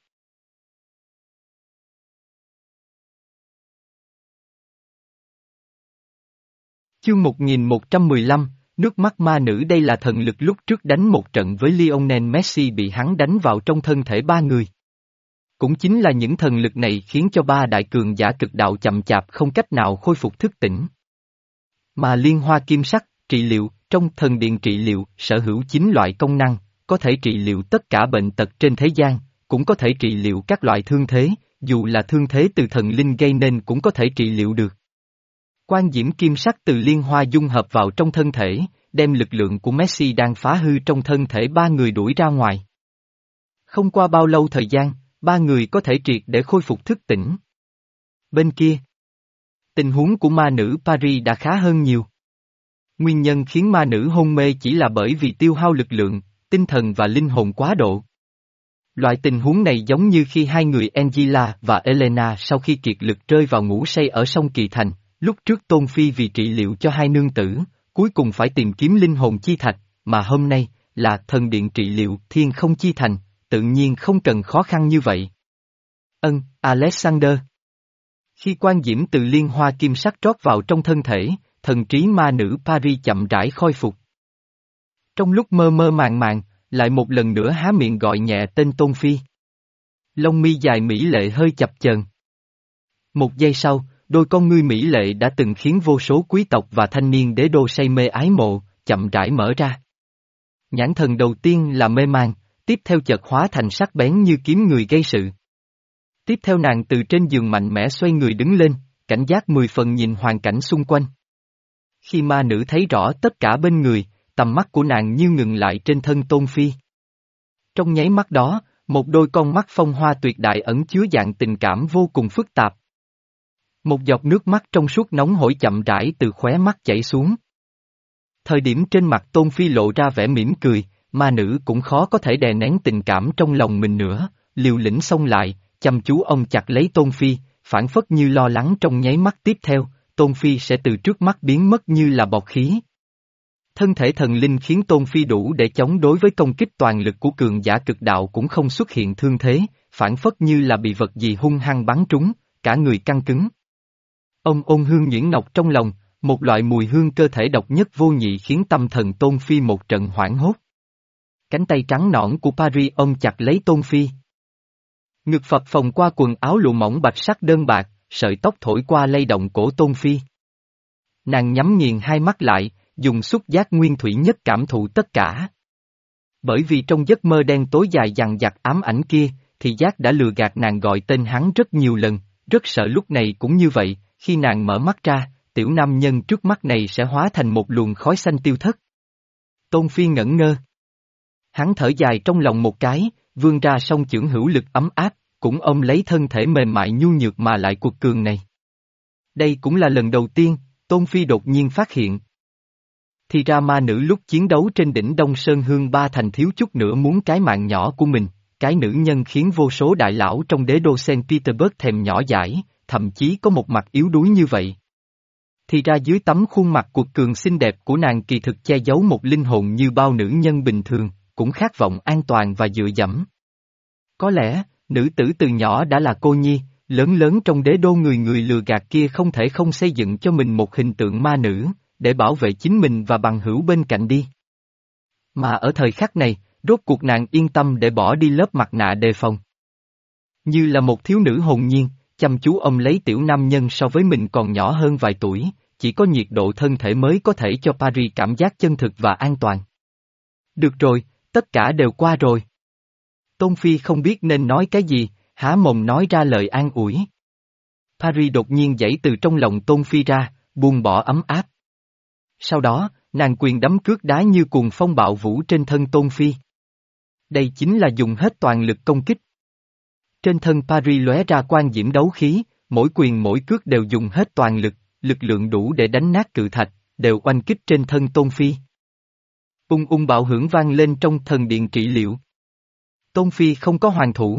Chương một nghìn một trăm mười lăm, nước mắt ma nữ. Đây là thần lực lúc trước đánh một trận với Lionel Messi bị hắn đánh vào trong thân thể ba người. Cũng chính là những thần lực này khiến cho ba đại cường giả cực đạo chậm chạp không cách nào khôi phục thức tỉnh. Mà liên hoa kim sắc, trị liệu, trong thần điện trị liệu, sở hữu chín loại công năng, có thể trị liệu tất cả bệnh tật trên thế gian, cũng có thể trị liệu các loại thương thế, dù là thương thế từ thần linh gây nên cũng có thể trị liệu được. Quan diễm kim sắc từ liên hoa dung hợp vào trong thân thể, đem lực lượng của Messi đang phá hư trong thân thể ba người đuổi ra ngoài. Không qua bao lâu thời gian, ba người có thể triệt để khôi phục thức tỉnh. Bên kia, tình huống của ma nữ Paris đã khá hơn nhiều. Nguyên nhân khiến ma nữ hôn mê chỉ là bởi vì tiêu hao lực lượng, tinh thần và linh hồn quá độ. Loại tình huống này giống như khi hai người Angela và Elena sau khi kiệt lực rơi vào ngủ say ở sông Kỳ Thành, lúc trước Tôn Phi vì trị liệu cho hai nương tử, cuối cùng phải tìm kiếm linh hồn chi thạch, mà hôm nay, là thần điện trị liệu Thiên Không Chi Thành, tự nhiên không cần khó khăn như vậy. Ân, Alexander. Khi quan diễm từ liên hoa kim sắc trót vào trong thân thể, thần trí ma nữ Paris chậm rãi khôi phục. Trong lúc mơ mơ màng màng, lại một lần nữa há miệng gọi nhẹ tên Tôn Phi. Lông mi dài mỹ lệ hơi chập chờn. Một giây sau, đôi con ngươi mỹ lệ đã từng khiến vô số quý tộc và thanh niên đế đô say mê ái mộ, chậm rãi mở ra. Nhãn thần đầu tiên là mê man, tiếp theo chợt hóa thành sắc bén như kiếm người gây sự. Tiếp theo nàng từ trên giường mạnh mẽ xoay người đứng lên, cảnh giác mười phần nhìn hoàn cảnh xung quanh. Khi ma nữ thấy rõ tất cả bên người, tầm mắt của nàng như ngừng lại trên thân Tôn Phi. Trong nháy mắt đó, một đôi con mắt phong hoa tuyệt đại ẩn chứa dạng tình cảm vô cùng phức tạp. Một giọt nước mắt trong suốt nóng hổi chậm rãi từ khóe mắt chảy xuống. Thời điểm trên mặt Tôn Phi lộ ra vẻ mỉm cười, ma nữ cũng khó có thể đè nén tình cảm trong lòng mình nữa, liều lĩnh xông lại, chăm chú ôm chặt lấy Tôn Phi, phảng phất như lo lắng trong nháy mắt tiếp theo, Tôn Phi sẽ từ trước mắt biến mất như là bọt khí. Thân thể thần linh khiến Tôn Phi đủ để chống đối với công kích toàn lực của cường giả cực đạo cũng không xuất hiện thương thế, phảng phất như là bị vật gì hung hăng bắn trúng, cả người căng cứng. Ông ôn hương nhuyễn ngọc trong lòng, một loại mùi hương cơ thể độc nhất vô nhị khiến tâm thần Tôn Phi một trận hoảng hốt. Cánh tay trắng nõn của Paris ôm chặt lấy Tôn Phi. Ngực phập phồng qua quần áo lụa mỏng bạch sắc đơn bạc, sợi tóc thổi qua lay động cổ Tôn Phi. Nàng nhắm nghiền hai mắt lại, dùng xúc giác nguyên thủy nhất cảm thụ tất cả. Bởi vì trong giấc mơ đen tối dài dằng dặc ám ảnh kia, thì giác đã lừa gạt nàng gọi tên hắn rất nhiều lần, rất sợ lúc này cũng như vậy, khi nàng mở mắt ra, tiểu nam nhân trước mắt này sẽ hóa thành một luồng khói xanh tiêu thất. Tôn Phi ngẩn ngơ. Hắn thở dài trong lòng một cái, vươn ra song chưởng hữu lực ấm áp, cũng ôm lấy thân thể mềm mại nhu nhược mà lại cuộc cường này. Đây cũng là lần đầu tiên, Tôn Phi đột nhiên phát hiện. Thì ra ma nữ lúc chiến đấu trên đỉnh Đông Sơn Hương Ba Thành thiếu chút nữa muốn cái mạng nhỏ của mình, cái nữ nhân khiến vô số đại lão trong đế đô Saint Petersburg thèm nhỏ dãi, thậm chí có một mặt yếu đuối như vậy. Thì ra dưới tấm khuôn mặt cuộc cường xinh đẹp của nàng kỳ thực che giấu một linh hồn như bao nữ nhân bình thường, cũng khát vọng an toàn và dựa dẫm. Có lẽ, nữ tử từ nhỏ đã là cô nhi, lớn lớn trong đế đô người người lừa gạt kia không thể không xây dựng cho mình một hình tượng ma nữ, để bảo vệ chính mình và bằng hữu bên cạnh đi. Mà ở thời khắc này, rốt cuộc nàng yên tâm để bỏ đi lớp mặt nạ đề phòng. Như là một thiếu nữ hồn nhiên, chăm chú ôm lấy tiểu nam nhân so với mình còn nhỏ hơn vài tuổi, chỉ có nhiệt độ thân thể mới có thể cho Paris cảm giác chân thực và an toàn. Được rồi, tất cả đều qua rồi. Tôn Phi không biết nên nói cái gì, há mồm nói ra lời an ủi. Paris đột nhiên giãy từ trong lòng Tôn Phi ra, buông bỏ ấm áp. Sau đó, nàng quyền đấm cước đá như cuồng phong bạo vũ trên thân Tôn Phi. Đây chính là dùng hết toàn lực công kích. Trên thân Paris lóe ra quang diễm đấu khí, mỗi quyền mỗi cước đều dùng hết toàn lực, lực lượng đủ để đánh nát cự thạch, đều oanh kích trên thân Tôn Phi. Ung ung bạo hưởng vang lên trong thần điện trị liệu. Tôn Phi không có hoàn thủ.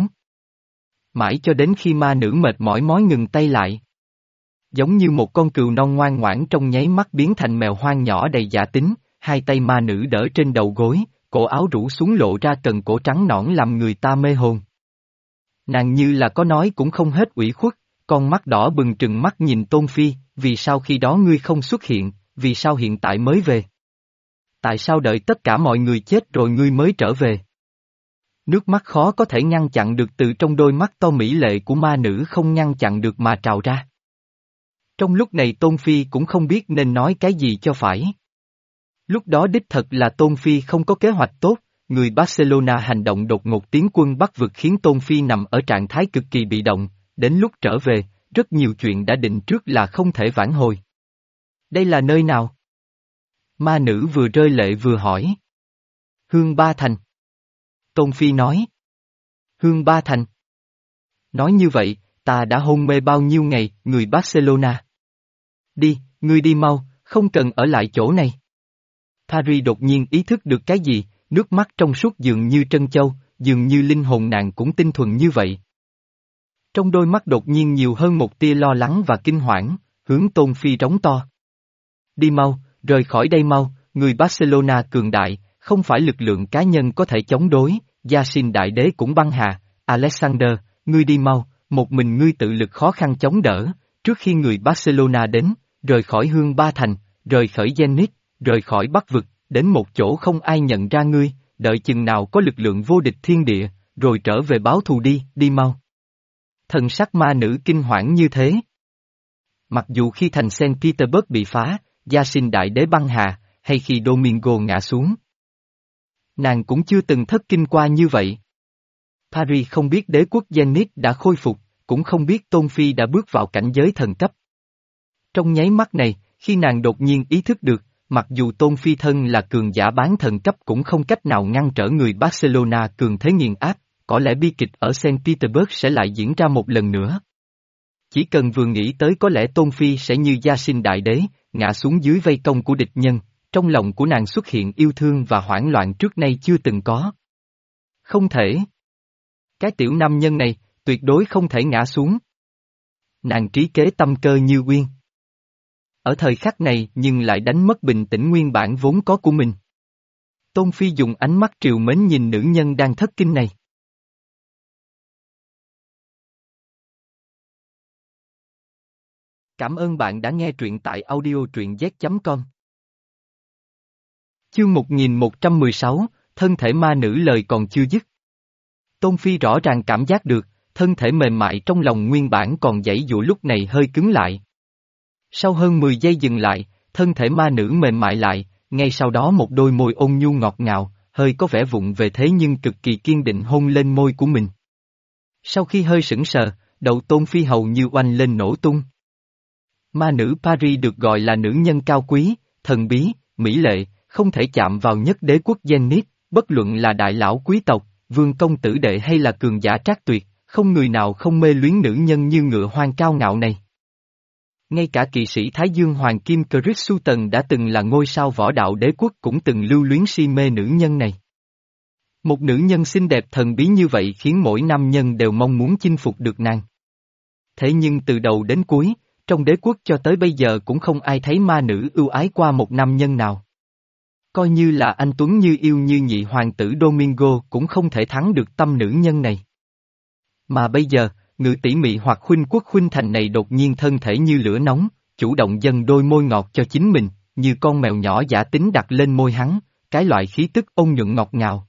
Mãi cho đến khi ma nữ mệt mỏi mói ngừng tay lại. Giống như một con cừu non ngoan ngoãn trong nháy mắt biến thành mèo hoang nhỏ đầy giả tính, hai tay ma nữ đỡ trên đầu gối, cổ áo rũ xuống lộ ra cần cổ trắng nõn làm người ta mê hồn. Nàng như là có nói cũng không hết ủy khuất, con mắt đỏ bừng trừng mắt nhìn Tôn Phi, vì sao khi đó ngươi không xuất hiện, vì sao hiện tại mới về? Tại sao đợi tất cả mọi người chết rồi ngươi mới trở về? Nước mắt khó có thể ngăn chặn được từ trong đôi mắt to mỹ lệ của ma nữ không ngăn chặn được mà trào ra. Trong lúc này Tôn Phi cũng không biết nên nói cái gì cho phải. Lúc đó đích thật là Tôn Phi không có kế hoạch tốt, người Barcelona hành động đột ngột tiến quân Bắc vực khiến Tôn Phi nằm ở trạng thái cực kỳ bị động, đến lúc trở về, rất nhiều chuyện đã định trước là không thể vãn hồi. Đây là nơi nào? Ma nữ vừa rơi lệ vừa hỏi. Hương Ba Thành. Tôn Phi nói. Hương Ba Thành. Nói như vậy, ta đã hôn mê bao nhiêu ngày, người Barcelona. Đi, ngươi đi mau, không cần ở lại chỗ này. Paris đột nhiên ý thức được cái gì, nước mắt trong suốt dường như trân châu, dường như linh hồn nàng cũng tinh thuần như vậy. Trong đôi mắt đột nhiên nhiều hơn một tia lo lắng và kinh hoảng, hướng Tôn Phi trống to. Đi mau, rời khỏi đây mau, người Barcelona cường đại, không phải lực lượng cá nhân có thể chống đối, Yasin đại đế cũng băng hà, Alexander, ngươi đi mau, một mình ngươi tự lực khó khăn chống đỡ, trước khi người Barcelona đến, rời khỏi Hương Ba Thành, rời khỏi Zenit, rời khỏi Bắc vực, đến một chỗ không ai nhận ra ngươi, đợi chừng nào có lực lượng vô địch thiên địa, rồi trở về báo thù đi, đi mau. Thần sắc ma nữ kinh hoảng như thế. Mặc dù khi thành Saint Petersburg bị phá, Yasin đại đế băng hà, hay khi Domingo ngã xuống, nàng cũng chưa từng thất kinh qua như vậy. Paris không biết đế quốc Zenit đã khôi phục, cũng không biết Tôn Phi đã bước vào cảnh giới thần cấp. Trong nháy mắt này, khi nàng đột nhiên ý thức được, mặc dù Tôn Phi thân là cường giả bán thần cấp cũng không cách nào ngăn trở người Barcelona cường thế nghiền áp, có lẽ bi kịch ở Saint Petersburg sẽ lại diễn ra một lần nữa. Chỉ cần vừa nghĩ tới có lẽ Tôn Phi sẽ như Gia Sinh Đại Đế, ngã xuống dưới vây công của địch nhân, trong lòng của nàng xuất hiện yêu thương và hoảng loạn trước nay chưa từng có. Không thể. Cái tiểu nam nhân này, tuyệt đối không thể ngã xuống. Nàng trí kế tâm cơ như uyên. Ở thời khắc này nhưng lại đánh mất bình tĩnh nguyên bản vốn có của mình. Tôn Phi dùng ánh mắt trìu mến nhìn nữ nhân đang thất kinh này. Cảm ơn bạn đã nghe truyện tại audio truyện z chấm com. Chương một nghìn một trăm mười sáu, thân thể ma nữ lời còn chưa dứt. Tôn Phi rõ ràng cảm giác được, thân thể mềm mại trong lòng nguyên bản còn giãy giụa lúc này hơi cứng lại. Sau hơn mười giây dừng lại, thân thể ma nữ mềm mại lại, ngay sau đó một đôi môi ôn nhu ngọt ngào, hơi có vẻ vụng về thế nhưng cực kỳ kiên định hôn lên môi của mình. Sau khi hơi sững sờ, đầu Tôn Phi hầu như oanh lên nổ tung. Ma nữ Paris được gọi là nữ nhân cao quý, thần bí, mỹ lệ, không thể chạm vào nhất đế quốc Zenith, bất luận là đại lão quý tộc, vương công tử đệ hay là cường giả trác tuyệt, không người nào không mê luyến nữ nhân như ngựa hoang cao ngạo này. Ngay cả kỵ sĩ Thái Dương Hoàng Kim Chris Sutton đã từng là ngôi sao võ đạo đế quốc cũng từng lưu luyến si mê nữ nhân này. Một nữ nhân xinh đẹp thần bí như vậy khiến mỗi nam nhân đều mong muốn chinh phục được nàng. Thế nhưng từ đầu đến cuối, trong đế quốc cho tới bây giờ cũng không ai thấy ma nữ ưu ái qua một nam nhân nào. Coi như là anh Tuấn như yêu như nhị hoàng tử Domingo cũng không thể thắng được tâm nữ nhân này. Mà bây giờ, ngự tỷ mị hoặc khuynh quốc khuynh thành này đột nhiên thân thể như lửa nóng, chủ động dâng đôi môi ngọt cho chính mình, như con mèo nhỏ giả tính đặt lên môi hắn, cái loại khí tức ôn nhuận ngọt ngào.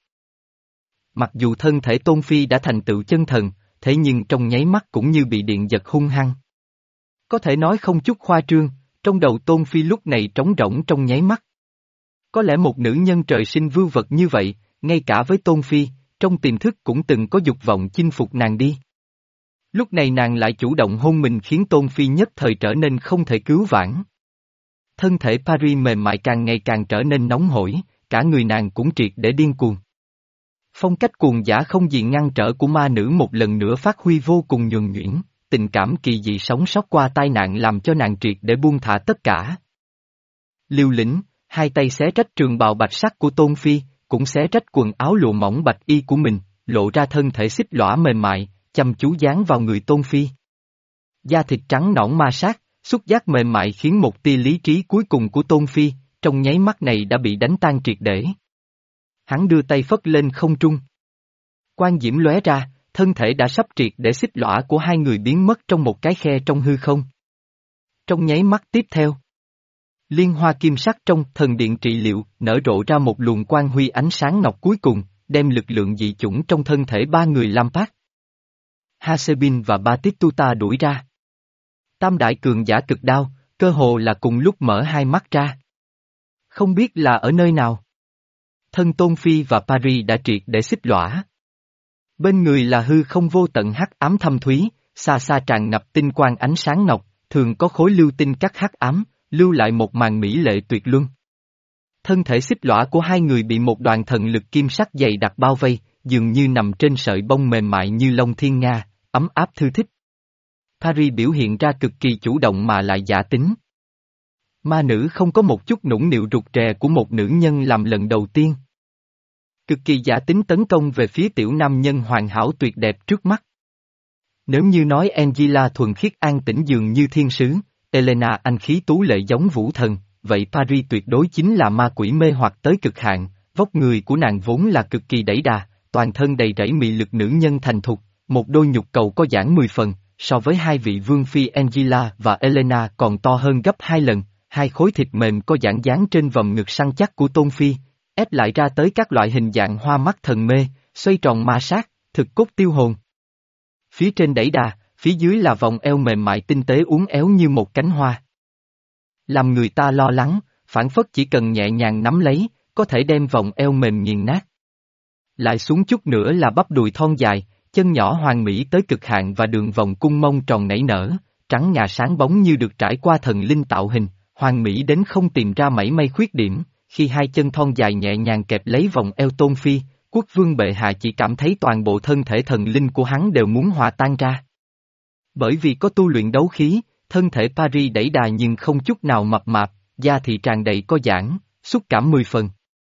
Mặc dù thân thể Tôn Phi đã thành tựu chân thần, thế nhưng trong nháy mắt cũng như bị điện giật hung hăng. Có thể nói không chút khoa trương, trong đầu Tôn Phi lúc này trống rỗng trong nháy mắt. Có lẽ một nữ nhân trời sinh vưu vật như vậy, ngay cả với Tôn Phi, trong tiềm thức cũng từng có dục vọng chinh phục nàng đi. Lúc này nàng lại chủ động hôn mình khiến Tôn Phi nhất thời trở nên không thể cứu vãn. Thân thể Paris mềm mại càng ngày càng trở nên nóng hổi, cả người nàng cũng triệt để điên cuồng. Phong cách cuồng dã không gì ngăn trở của ma nữ một lần nữa phát huy vô cùng nhuần nhuyễn, tình cảm kỳ dị sống sót qua tai nạn làm cho nàng triệt để buông thả tất cả. Liều lĩnh, hai tay xé rách trường bào bạch sắc của Tôn Phi, cũng xé rách quần áo lụa mỏng bạch y của mình, lộ ra thân thể xích lõa mềm mại, chăm chú dán vào người Tôn Phi. Da thịt trắng nõn ma sát, xúc giác mềm mại khiến một tia lý trí cuối cùng của Tôn Phi, trong nháy mắt này đã bị đánh tan triệt để. Hắn đưa tay phất lên không trung. Quang diễm lóe ra, thân thể đã sắp triệt để xích lõa của hai người biến mất trong một cái khe trong hư không. Trong nháy mắt tiếp theo, liên hoa kim sắc trong thần điện trị liệu nở rộ ra một luồng quang huy ánh sáng ngọc cuối cùng, đem lực lượng dị chủng trong thân thể ba người Lampard, Hasebin và Batistuta đuổi ra. Tam đại cường giả cực đao, cơ hồ là cùng lúc mở hai mắt ra. Không biết là ở nơi nào. Thân Tôn Phi và Paris đã triệt để xích lõa. Bên người là hư không vô tận hắc ám thâm thúy, xa xa tràn ngập tinh quang ánh sáng ngọc, thường có khối lưu tinh cắt hắc ám, lưu lại một màn mỹ lệ tuyệt luân. Thân thể xích lõa của hai người bị một đoàn thần lực kim sắc dày đặc bao vây, dường như nằm trên sợi bông mềm mại như lông thiên nga, ấm áp thư thích. Paris biểu hiện ra cực kỳ chủ động mà lại giả tính. Ma nữ không có một chút nũng nịu rụt rè của một nữ nhân làm lần đầu tiên. Cực kỳ giả tính tấn công về phía tiểu nam nhân hoàn hảo tuyệt đẹp trước mắt. Nếu như nói Angela thuần khiết an tĩnh dường như thiên sứ, Elena anh khí tú lệ giống vũ thần, vậy Paris tuyệt đối chính là ma quỷ mê hoặc tới cực hạn, vóc người của nàng vốn là cực kỳ đẩy đà, toàn thân đầy rẫy mị lực nữ nhân thành thục, một đôi nhục cầu có giãn mười phần, so với hai vị vương phi Angela và Elena còn to hơn gấp hai lần, hai khối thịt mềm có giãn dán trên vòng ngực săn chắc của Tôn Phi, ép lại ra tới các loại hình dạng hoa mắt thần mê, xoay tròn ma sát, thực cốt tiêu hồn. Phía trên đẩy đà, phía dưới là vòng eo mềm mại tinh tế uốn éo như một cánh hoa. Làm người ta lo lắng, phản phất chỉ cần nhẹ nhàng nắm lấy, có thể đem vòng eo mềm nghiền nát. Lại xuống chút nữa là bắp đùi thon dài, chân nhỏ hoàn mỹ tới cực hạn và đường vòng cung mông tròn nảy nở, trắng ngà sáng bóng như được trải qua thần linh tạo hình, hoàn mỹ đến không tìm ra mảy may khuyết điểm, khi hai chân thon dài nhẹ nhàng kẹp lấy vòng eo Tôn Phi, quốc vương bệ hạ chỉ cảm thấy toàn bộ thân thể thần linh của hắn đều muốn hòa tan ra. Bởi vì có tu luyện đấu khí, thân thể Paris đẩy đà nhưng không chút nào mập mạp, da thì tràn đầy có giãn, xúc cảm mười phần.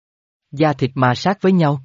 Da thịt ma sát với nhau.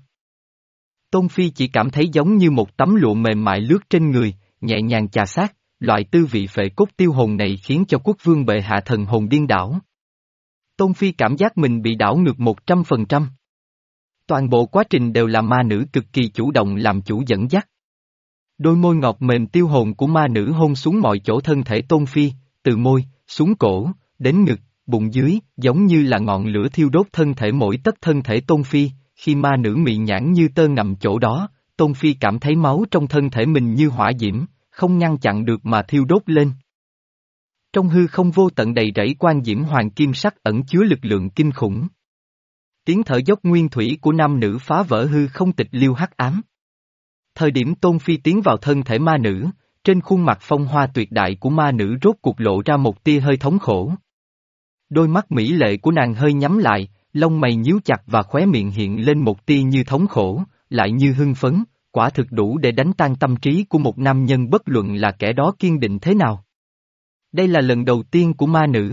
Tôn Phi chỉ cảm thấy giống như một tấm lụa mềm mại lướt trên người, nhẹ nhàng chà sát, loại tư vị phệ cốt tiêu hồn này khiến cho quốc vương bệ hạ thần hồn điên đảo. Tôn Phi cảm giác mình bị đảo ngược một trăm phần trăm. Toàn bộ quá trình đều là ma nữ cực kỳ chủ động làm chủ dẫn dắt. Đôi môi ngọt mềm tiêu hồn của ma nữ hôn xuống mọi chỗ thân thể Tôn Phi, từ môi, xuống cổ, đến ngực, bụng dưới, giống như là ngọn lửa thiêu đốt thân thể mỗi tấc thân thể Tôn Phi, khi ma nữ mị nhãn như tơ nằm chỗ đó, Tôn Phi cảm thấy máu trong thân thể mình như hỏa diễm, không ngăn chặn được mà thiêu đốt lên. Trong hư không vô tận đầy rẫy quan diễm hoàng kim sắc ẩn chứa lực lượng kinh khủng. Tiếng thở dốc nguyên thủy của nam nữ phá vỡ hư không tịch liêu hắc ám. Thời điểm Tôn Phi tiến vào thân thể ma nữ, trên khuôn mặt phong hoa tuyệt đại của ma nữ rốt cuộc lộ ra một tia hơi thống khổ. Đôi mắt mỹ lệ của nàng hơi nhắm lại, lông mày nhíu chặt và khóe miệng hiện lên một tia như thống khổ, lại như hưng phấn, quả thực đủ để đánh tan tâm trí của một nam nhân bất luận là kẻ đó kiên định thế nào. Đây là lần đầu tiên của ma nữ.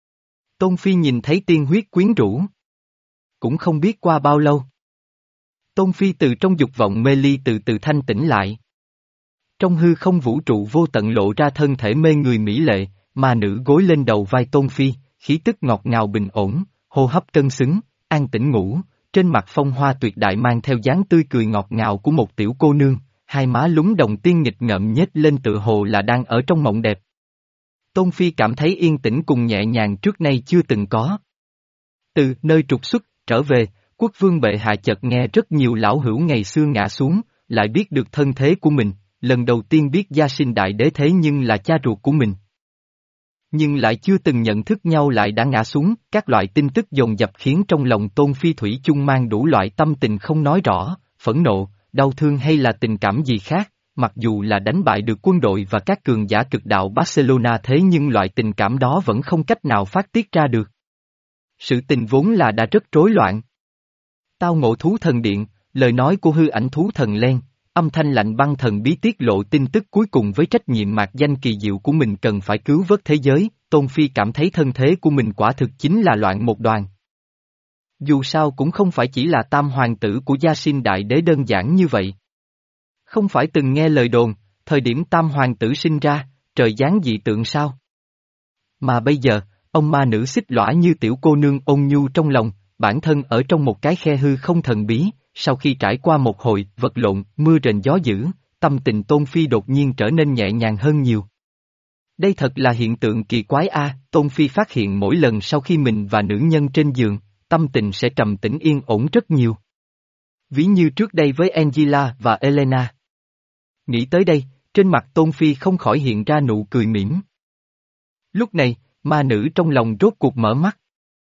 Tôn Phi nhìn thấy tiên huyết quyến rũ. Cũng không biết qua bao lâu. Tôn Phi từ trong dục vọng mê ly từ từ thanh tỉnh lại. Trong hư không vũ trụ vô tận lộ ra thân thể mê người mỹ lệ, ma nữ gối lên đầu vai Tôn Phi, khí tức ngọt ngào bình ổn, hô hấp cân xứng, an tĩnh ngủ, trên mặt phong hoa tuyệt đại mang theo dáng tươi cười ngọt ngào của một tiểu cô nương, hai má lúng đồng tiên nghịch ngợm nhếch lên tựa hồ là đang ở trong mộng đẹp. Tôn Phi cảm thấy yên tĩnh cùng nhẹ nhàng trước nay chưa từng có. Từ nơi trục xuất, trở về, quốc vương bệ hạ chợt nghe rất nhiều lão hữu ngày xưa ngã xuống, lại biết được thân thế của mình, lần đầu tiên biết gia sinh đại đế thế nhưng là cha ruột của mình. Nhưng lại chưa từng nhận thức nhau lại đã ngã xuống, các loại tin tức dồn dập khiến trong lòng Tôn Phi thủy chung mang đủ loại tâm tình không nói rõ, phẫn nộ, đau thương hay là tình cảm gì khác, mặc dù là đánh bại được quân đội và các cường giả cực đạo Barcelona thế nhưng loại tình cảm đó vẫn không cách nào phát tiết ra được. Sự tình vốn là đã rất rối loạn. Tao ngộ thú thần điện, lời nói của hư ảnh thú thần Len, âm thanh lạnh băng thần bí tiết lộ tin tức cuối cùng với trách nhiệm mạc danh kỳ diệu của mình cần phải cứu vớt thế giới, Tôn Phi cảm thấy thân thế của mình quả thực chính là loạn một đoàn. Dù sao cũng không phải chỉ là tam hoàng tử của gia sinh đại đế đơn giản như vậy. Không phải từng nghe lời đồn, thời điểm tam hoàng tử sinh ra, trời giáng dị tượng sao? Mà bây giờ, ông ma nữ xích lõa như tiểu cô nương ôn nhu trong lòng, bản thân ở trong một cái khe hư không thần bí, sau khi trải qua một hồi vật lộn, mưa rền gió dữ, tâm tình Tôn Phi đột nhiên trở nên nhẹ nhàng hơn nhiều. Đây thật là hiện tượng kỳ quái a, Tôn Phi phát hiện mỗi lần sau khi mình và nữ nhân trên giường, tâm tình sẽ trầm tĩnh yên ổn rất nhiều. Ví như trước đây với Angela và Elena. Nghĩ tới đây, trên mặt Tôn Phi không khỏi hiện ra nụ cười mỉm. Lúc này, ma nữ trong lòng rốt cuộc mở mắt.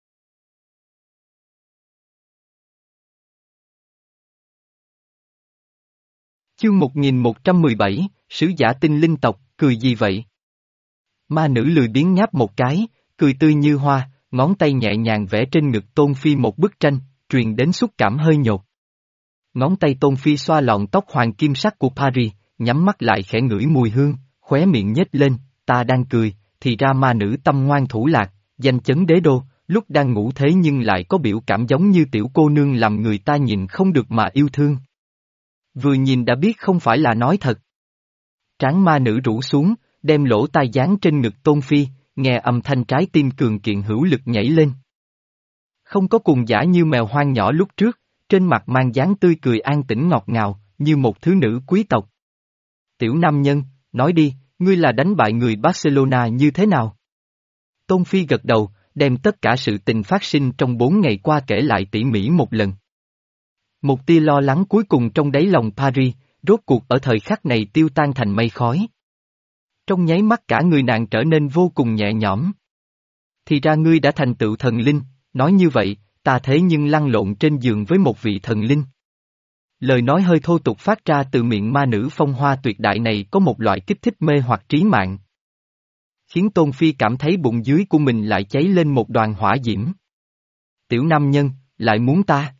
Chương một nghìn một trăm mười bảy, sứ giả tinh linh tộc, cười gì vậy? Ma nữ lười biếng nháp một cái, cười tươi như hoa, ngón tay nhẹ nhàng vẽ trên ngực Tôn Phi một bức tranh, truyền đến xúc cảm hơi nhột. Ngón tay Tôn Phi xoa lọn tóc hoàng kim sắc của Paris, nhắm mắt lại khẽ ngửi mùi hương, khóe miệng nhếch lên, ta đang cười, thì ra ma nữ tâm ngoan thủ lạc, danh chấn đế đô, lúc đang ngủ thế nhưng lại có biểu cảm giống như tiểu cô nương làm người ta nhìn không được mà yêu thương. Vừa nhìn đã biết không phải là nói thật. Trán ma nữ rũ xuống, đem lỗ tai dán trên ngực Tôn Phi, nghe âm thanh trái tim cường kiện hữu lực nhảy lên. Không có cuồng dã như mèo hoang nhỏ lúc trước, trên mặt mang dáng tươi cười an tĩnh ngọt ngào, như một thứ nữ quý tộc. Tiểu nam nhân, nói đi, ngươi là đánh bại người Barcelona như thế nào? Tôn Phi gật đầu, đem tất cả sự tình phát sinh trong bốn ngày qua kể lại tỉ mỉ một lần. Một tia lo lắng cuối cùng trong đáy lòng Paris, rốt cuộc ở thời khắc này tiêu tan thành mây khói. Trong nháy mắt cả người nàng trở nên vô cùng nhẹ nhõm. Thì ra ngươi đã thành tựu thần linh, nói như vậy, ta thế nhưng lăn lộn trên giường với một vị thần linh. Lời nói hơi thô tục phát ra từ miệng ma nữ phong hoa tuyệt đại này có một loại kích thích mê hoặc trí mạng, khiến Tôn Phi cảm thấy bụng dưới của mình lại cháy lên một đoàn hỏa diễm. Tiểu nam nhân, lại muốn ta.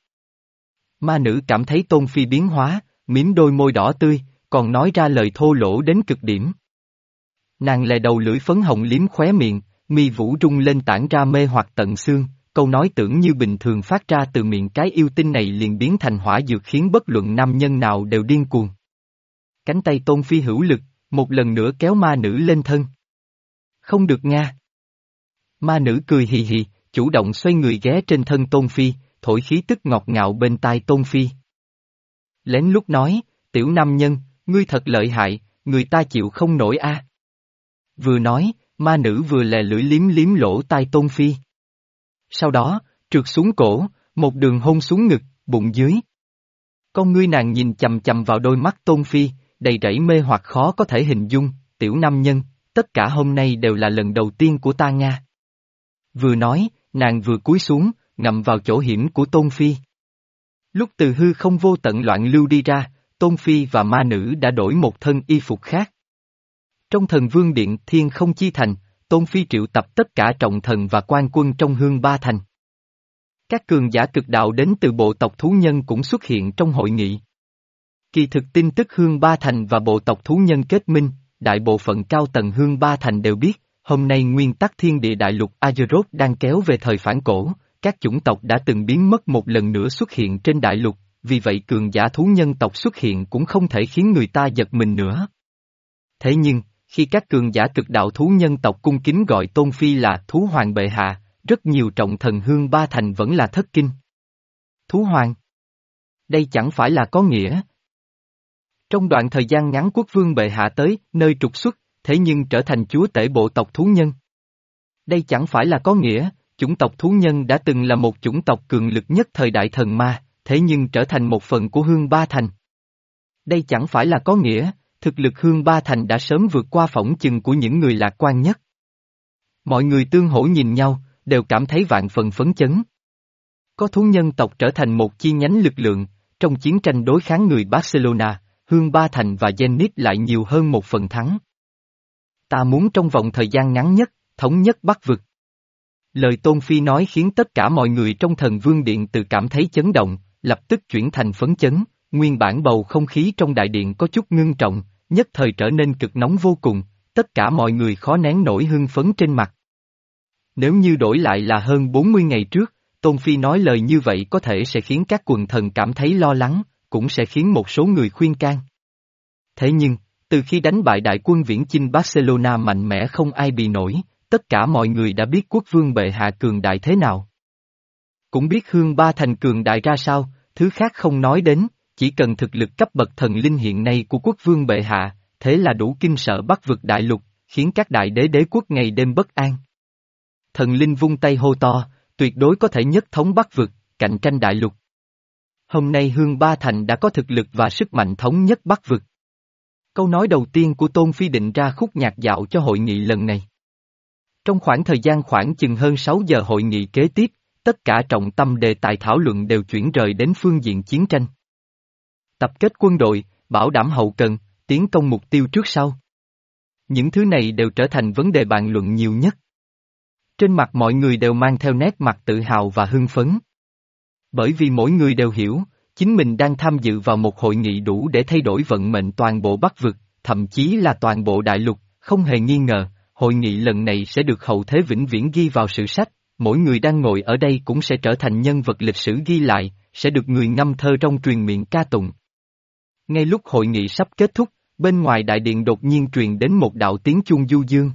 Ma nữ cảm thấy Tôn Phi biến hóa, mím đôi môi đỏ tươi, còn nói ra lời thô lỗ đến cực điểm. Nàng lè đầu lưỡi phấn hồng liếm khóe miệng, mi vũ rung lên tản ra mê hoặc tận xương, câu nói tưởng như bình thường phát ra từ miệng cái yêu tinh này liền biến thành hỏa dược khiến bất luận nam nhân nào đều điên cuồng. Cánh tay Tôn Phi hữu lực, một lần nữa kéo ma nữ lên thân. Không được nga. Ma nữ cười hì hì, chủ động xoay người ghé trên thân Tôn Phi, thổi khí tức ngọt ngào bên tai Tôn Phi. Lén lút nói, tiểu nam nhân, ngươi thật lợi hại, người ta chịu không nổi a. Vừa nói, ma nữ vừa lè lưỡi liếm liếm lỗ tai Tôn Phi. Sau đó, trượt xuống cổ, một đường hôn xuống ngực, bụng dưới. Con ngươi nàng nhìn chầm chầm vào đôi mắt Tôn Phi, đầy rẫy mê hoặc khó có thể hình dung, tiểu nam nhân, tất cả hôm nay đều là lần đầu tiên của ta nha. Vừa nói, nàng vừa cúi xuống, ngậm vào chỗ hiểm của Tôn Phi. Lúc từ hư không vô tận loạn lưu đi ra, Tôn Phi và ma nữ đã đổi một thân y phục khác. Trong thần vương điện thiên không chi thành, Tôn Phi triệu tập tất cả trọng thần và quan quân trong hương ba thành. Các cường giả cực đạo đến từ bộ tộc thú nhân cũng xuất hiện trong hội nghị. Kỳ thực tin tức hương ba thành và bộ tộc thú nhân kết minh, đại bộ phận cao tầng hương ba thành đều biết, hôm nay nguyên tắc thiên địa đại lục Azeroth đang kéo về thời phản cổ, các chủng tộc đã từng biến mất một lần nữa xuất hiện trên đại lục, vì vậy cường giả thú nhân tộc xuất hiện cũng không thể khiến người ta giật mình nữa. Thế nhưng, khi các cường giả cực đạo thú nhân tộc cung kính gọi Tôn Phi là thú hoàng bệ hạ, rất nhiều trọng thần hương ba thành vẫn là thất kinh. Thú hoàng? Đây chẳng phải là có nghĩa. Trong đoạn thời gian ngắn quốc vương bệ hạ tới, nơi trục xuất, thế nhưng trở thành chúa tể bộ tộc thú nhân. Đây chẳng phải là có nghĩa, chủng tộc thú nhân đã từng là một chủng tộc cường lực nhất thời đại thần ma, thế nhưng trở thành một phần của hương ba thành. Đây chẳng phải là có nghĩa, thực lực hương ba thành đã sớm vượt qua phỏng chừng của những người lạc quan nhất. Mọi người tương hỗ nhìn nhau, đều cảm thấy vạn phần phấn chấn. Có thú nhân tộc trở thành một chi nhánh lực lượng, trong chiến tranh đối kháng người Barcelona, hương ba thành và Zenith lại nhiều hơn một phần thắng. Ta muốn trong vòng thời gian ngắn nhất, thống nhất Bắc vực. Lời Tôn Phi nói khiến tất cả mọi người trong thần vương điện tự cảm thấy chấn động, lập tức chuyển thành phấn chấn, nguyên bản bầu không khí trong đại điện có chút ngưng trọng, nhất thời trở nên cực nóng vô cùng, tất cả mọi người khó nén nổi hưng phấn trên mặt. Nếu như đổi lại là hơn bốn mươi ngày trước, Tôn Phi nói lời như vậy có thể sẽ khiến các quần thần cảm thấy lo lắng, cũng sẽ khiến một số người khuyên can. Thế nhưng, từ khi đánh bại đại quân viễn chinh Barcelona mạnh mẽ không ai bị nổi, tất cả mọi người đã biết quốc vương bệ hạ cường đại thế nào. Cũng biết hương ba thành cường đại ra sao, thứ khác không nói đến, chỉ cần thực lực cấp bậc thần linh hiện nay của quốc vương bệ hạ, thế là đủ kinh sợ Bắc vực đại lục, khiến các đại đế đế quốc ngày đêm bất an. Thần linh vung tay hô to, tuyệt đối có thể nhất thống Bắc vực, cạnh tranh đại lục. Hôm nay hương ba thành đã có thực lực và sức mạnh thống nhất Bắc vực. Câu nói đầu tiên của Tôn Phi định ra khúc nhạc dạo cho hội nghị lần này. Trong khoảng thời gian khoảng chừng hơn sáu giờ hội nghị kế tiếp, tất cả trọng tâm đề tài thảo luận đều chuyển rời đến phương diện chiến tranh. Tập kết quân đội, bảo đảm hậu cần, tiến công mục tiêu trước sau. Những thứ này đều trở thành vấn đề bàn luận nhiều nhất. Trên mặt mọi người đều mang theo nét mặt tự hào và hưng phấn. Bởi vì mỗi người đều hiểu, chính mình đang tham dự vào một hội nghị đủ để thay đổi vận mệnh toàn bộ Bắc vực, thậm chí là toàn bộ đại lục, không hề nghi ngờ, hội nghị lần này sẽ được hậu thế vĩnh viễn ghi vào sử sách, mỗi người đang ngồi ở đây cũng sẽ trở thành nhân vật lịch sử ghi lại, sẽ được người ngâm thơ trong truyền miệng ca tụng. Ngay lúc hội nghị sắp kết thúc, bên ngoài đại điện đột nhiên truyền đến một đạo tiếng chuông du dương.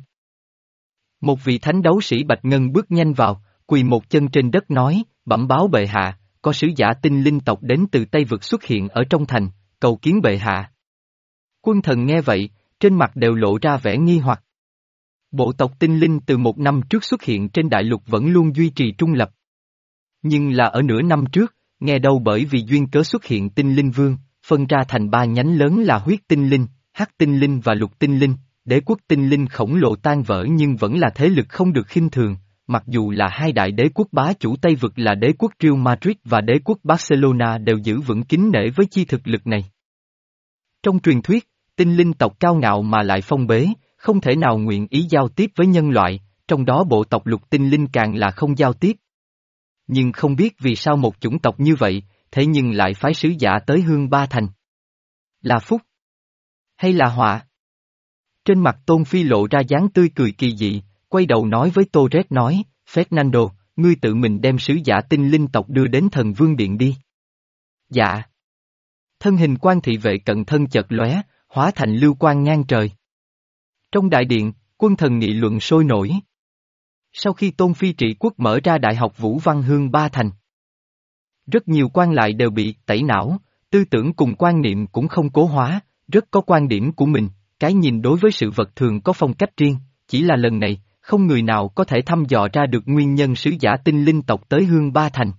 Một vị thánh đấu sĩ Bạch Ngân bước nhanh vào, quỳ một chân trên đất nói, bẩm báo bệ hạ, có sứ giả tinh linh tộc đến từ Tây Vực xuất hiện ở trong thành, cầu kiến bệ hạ. Quân thần nghe vậy, trên mặt đều lộ ra vẻ nghi hoặc. Bộ tộc tinh linh từ một năm trước xuất hiện trên đại lục vẫn luôn duy trì trung lập. Nhưng là ở nửa năm trước, nghe đâu bởi vì duyên cớ xuất hiện tinh linh vương, phân ra thành ba nhánh lớn là huyết tinh linh, hắc tinh linh và lục tinh linh, đế quốc tinh linh khổng lồ tan vỡ nhưng vẫn là thế lực không được khinh thường, mặc dù là hai đại đế quốc bá chủ Tây vực là đế quốc Real Madrid và đế quốc Barcelona đều giữ vững kính nể với chi thực lực này. Trong truyền thuyết, tinh linh tộc cao ngạo mà lại phong bế, không thể nào nguyện ý giao tiếp với nhân loại, trong đó bộ tộc lục tinh linh càng là không giao tiếp. Nhưng không biết vì sao một chủng tộc như vậy, thế nhưng lại phái sứ giả tới Hương Ba Thành. Là phúc? Hay là họa? Trên mặt Tôn Phi lộ ra dáng tươi cười kỳ dị, quay đầu nói với Torres nói, Fernando, ngươi tự mình đem sứ giả tinh linh tộc đưa đến thần vương điện đi. Dạ. Thân hình quan thị vệ cận thân chợt lóe, hóa thành lưu quang ngang trời. Trong đại điện, quân thần nghị luận sôi nổi. Sau khi Tôn Phi trị quốc mở ra Đại học Vũ Văn Hương Ba Thành, rất nhiều quan lại đều bị tẩy não, tư tưởng cùng quan niệm cũng không cố hóa, rất có quan điểm của mình, cái nhìn đối với sự vật thường có phong cách riêng, chỉ là lần này, không người nào có thể thăm dò ra được nguyên nhân sứ giả tinh linh tộc tới Hương Ba Thành.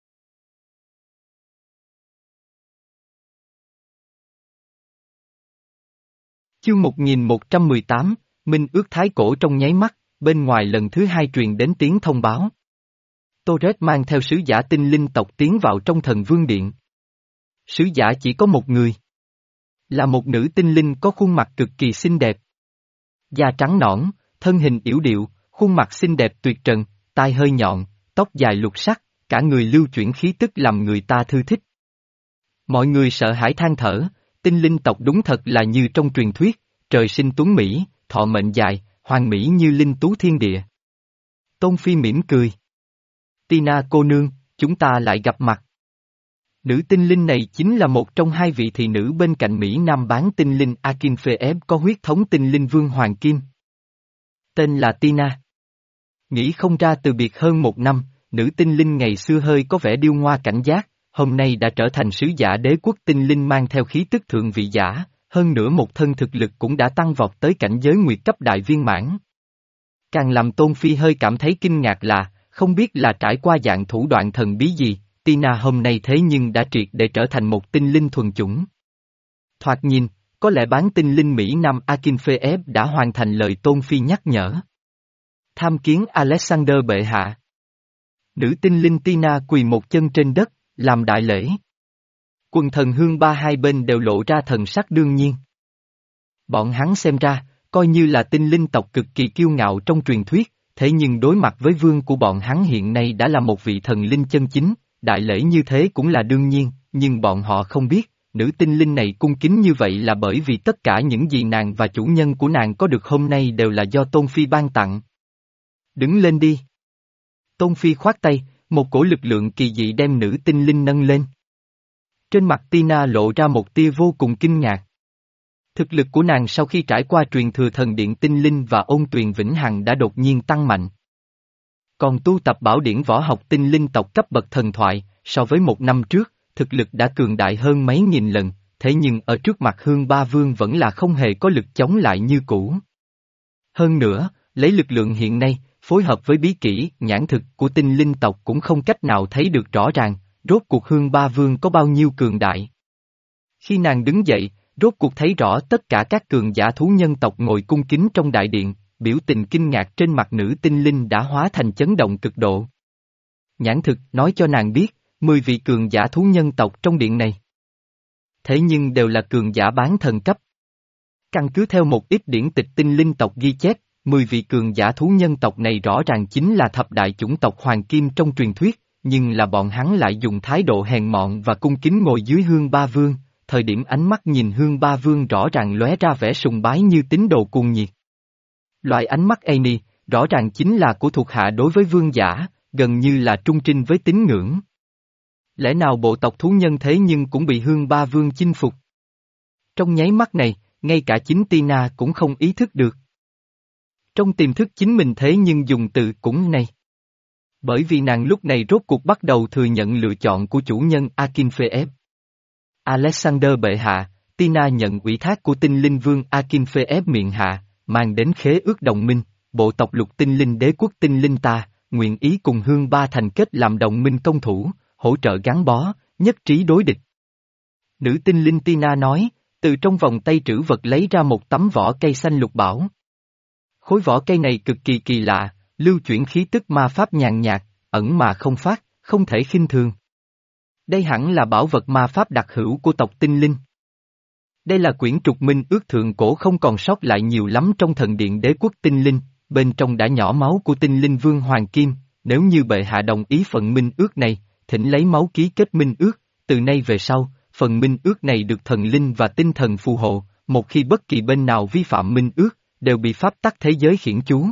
Chương một nghìn một trăm mười tám, Minh ước thái cổ trong nháy mắt, bên ngoài lần thứ hai truyền đến tiếng thông báo. Torres mang theo sứ giả tinh linh tộc tiến vào trong thần vương điện. Sứ giả chỉ có một người. Là một nữ tinh linh có khuôn mặt cực kỳ xinh đẹp. Da trắng nõn, thân hình yểu điệu, khuôn mặt xinh đẹp tuyệt trần, tai hơi nhọn, tóc dài lục sắc, cả người lưu chuyển khí tức làm người ta thư thích. Mọi người sợ hãi than thở, tinh linh tộc đúng thật là như trong truyền thuyết, trời sinh tuấn Mỹ, thọ mệnh dài, hoàng mỹ như linh tú thiên địa. Tôn Phi mỉm cười. Tina cô nương, chúng ta lại gặp mặt. Nữ tinh linh này chính là một trong hai vị thị nữ bên cạnh Mỹ Nam bán tinh linh Akinfeev có huyết thống tinh linh vương Hoàng Kim. Tên là Tina. Nghĩ không ra từ biệt hơn một năm, nữ tinh linh ngày xưa hơi có vẻ điêu ngoa cảnh giác, hôm nay đã trở thành sứ giả đế quốc tinh linh mang theo khí tức thượng vị giả, hơn nữa một thân thực lực cũng đã tăng vọt tới cảnh giới nguyệt cấp đại viên mãn. Càng làm Tôn Phi hơi cảm thấy kinh ngạc là, không biết là trải qua dạng thủ đoạn thần bí gì, Tina hôm nay thế nhưng đã triệt để trở thành một tinh linh thuần chủng. Thoạt nhìn, có lẽ bán tinh linh Mỹ Nam Akinfeev đã hoàn thành lời Tôn Phi nhắc nhở. Tham kiến Alexander bệ hạ. Nữ tinh linh Tina quỳ một chân trên đất, làm đại lễ. Quần thần Hương Ba hai bên đều lộ ra thần sắc đương nhiên. Bọn hắn xem ra, coi như là tinh linh tộc cực kỳ kiêu ngạo trong truyền thuyết, thế nhưng đối mặt với vương của bọn hắn hiện nay đã là một vị thần linh chân chính, đại lễ như thế cũng là đương nhiên, nhưng bọn họ không biết, nữ tinh linh này cung kính như vậy là bởi vì tất cả những gì nàng và chủ nhân của nàng có được hôm nay đều là do Tôn Phi ban tặng. Đứng lên đi. Tôn Phi khoát tay, một cổ lực lượng kỳ dị đem nữ tinh linh nâng lên. Trên mặt Tina lộ ra một tia vô cùng kinh ngạc. Thực lực của nàng sau khi trải qua truyền thừa thần điện tinh linh và ôn tuyền vĩnh hằng đã đột nhiên tăng mạnh. Còn tu tập bảo điển võ học tinh linh tộc cấp bậc thần thoại, so với một năm trước, thực lực đã cường đại hơn mấy nghìn lần, thế nhưng ở trước mặt Hương Ba Vương vẫn là không hề có lực chống lại như cũ. Hơn nữa, lấy lực lượng hiện nay, phối hợp với bí kỹ, nhãn thực của tinh linh tộc cũng không cách nào thấy được rõ ràng, rốt cuộc Hương Ba Vương có bao nhiêu cường đại. Khi nàng đứng dậy, rốt cuộc thấy rõ tất cả các cường giả thú nhân tộc ngồi cung kính trong đại điện, biểu tình kinh ngạc trên mặt nữ tinh linh đã hóa thành chấn động cực độ. Nhãn thực nói cho nàng biết, mười vị cường giả thú nhân tộc trong điện này. Thế nhưng đều là cường giả bán thần cấp. Căn cứ theo một ít điển tịch tinh linh tộc ghi chép, mười vị cường giả thú nhân tộc này rõ ràng chính là thập đại chủng tộc Hoàng Kim trong truyền thuyết, nhưng là bọn hắn lại dùng thái độ hèn mọn và cung kính ngồi dưới Hương Ba Vương, thời điểm ánh mắt nhìn Hương Ba Vương rõ ràng lóe ra vẻ sùng bái như tín đồ cuồng nhiệt. Loại ánh mắt ấy ni, rõ ràng chính là của thuộc hạ đối với vương giả, gần như là trung trinh với tín ngưỡng. Lẽ nào bộ tộc thú nhân thế nhưng cũng bị Hương Ba Vương chinh phục? Trong nháy mắt này, ngay cả chính Tina cũng không ý thức được. Trong tiềm thức chính mình thế nhưng dùng từ cũng này. Bởi vì nàng lúc này rốt cuộc bắt đầu thừa nhận lựa chọn của chủ nhân Akinfeev. Alexander bệ hạ, Tina nhận ủy thác của tinh linh vương Akinfeev miệng hạ, mang đến khế ước đồng minh, bộ tộc lục tinh linh đế quốc tinh linh ta, nguyện ý cùng Hương Ba thành kết làm đồng minh công thủ, hỗ trợ gắn bó, nhất trí đối địch. Nữ tinh linh Tina nói, từ trong vòng tay trữ vật lấy ra một tấm vỏ cây xanh lục bảo. Khối vỏ cây này cực kỳ kỳ lạ, lưu chuyển khí tức ma pháp nhàn nhạt, ẩn mà không phát, không thể khinh thường. Đây hẳn là bảo vật ma pháp đặc hữu của tộc tinh linh. Đây là quyển trục minh ước thượng cổ không còn sót lại nhiều lắm trong thần điện đế quốc tinh linh, bên trong đã nhỏ máu của tinh linh vương Hoàng Kim, nếu như bệ hạ đồng ý phần minh ước này, thỉnh lấy máu ký kết minh ước, từ nay về sau, phần minh ước này được thần linh và tinh thần phù hộ, một khi bất kỳ bên nào vi phạm minh ước, đều bị pháp tắc thế giới khiển chú.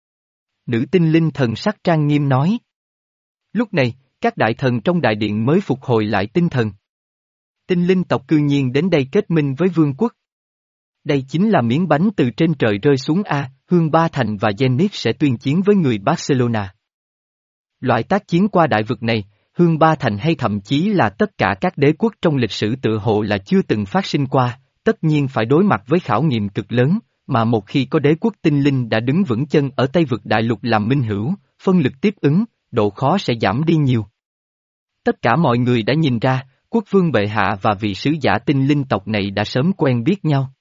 Nữ tinh linh thần sắc trang nghiêm nói. Lúc này, các đại thần trong đại điện mới phục hồi lại tinh thần. Tinh linh tộc cư nhiên đến đây kết minh với vương quốc. Đây chính là miếng bánh từ trên trời rơi xuống A, Hương Ba Thành và Zenith sẽ tuyên chiến với người Barcelona. Loại tác chiến qua đại vực này, Hương Ba Thành hay thậm chí là tất cả các đế quốc trong lịch sử tự hộ là chưa từng phát sinh qua, tất nhiên phải đối mặt với khảo nghiệm cực lớn, mà một khi có đế quốc tinh linh đã đứng vững chân ở Tây vực đại lục làm minh hữu, phân lực tiếp ứng, độ khó sẽ giảm đi nhiều. Tất cả mọi người đã nhìn ra, quốc vương bệ hạ và vị sứ giả tinh linh tộc này đã sớm quen biết nhau.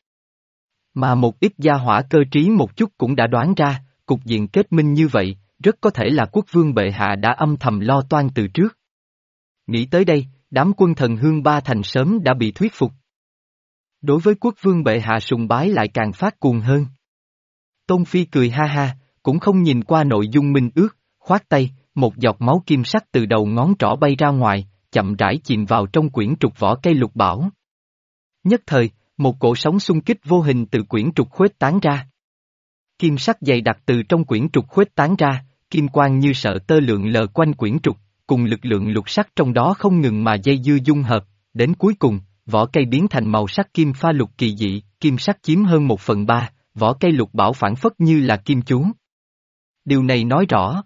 Mà một ít gia hỏa cơ trí một chút cũng đã đoán ra, cục diện kết minh như vậy, rất có thể là quốc vương bệ hạ đã âm thầm lo toan từ trước. Nghĩ tới đây, đám quân thần Hương Ba Thành sớm đã bị thuyết phục. Đối với quốc vương bệ hạ sùng bái lại càng phát cuồng hơn. Tôn Phi cười ha ha, cũng không nhìn qua nội dung minh ước, khoát tay, một giọt máu kim sắc từ đầu ngón trỏ bay ra ngoài, chậm rãi chìm vào trong quyển trục vỏ cây lục bảo. Nhất thời, một cỗ sóng xung kích vô hình từ quyển trục khuếch tán ra. Kim sắc dày đặc từ trong quyển trục khuếch tán ra, kim quang như sợ tơ lượn lờ quanh quyển trục, cùng lực lượng lục sắc trong đó không ngừng mà dây dưa dung hợp, đến cuối cùng, vỏ cây biến thành màu sắc kim pha lục kỳ dị, kim sắc chiếm hơn một phần ba, vỏ cây lục bảo phản phất như là kim chú. Điều này nói rõ,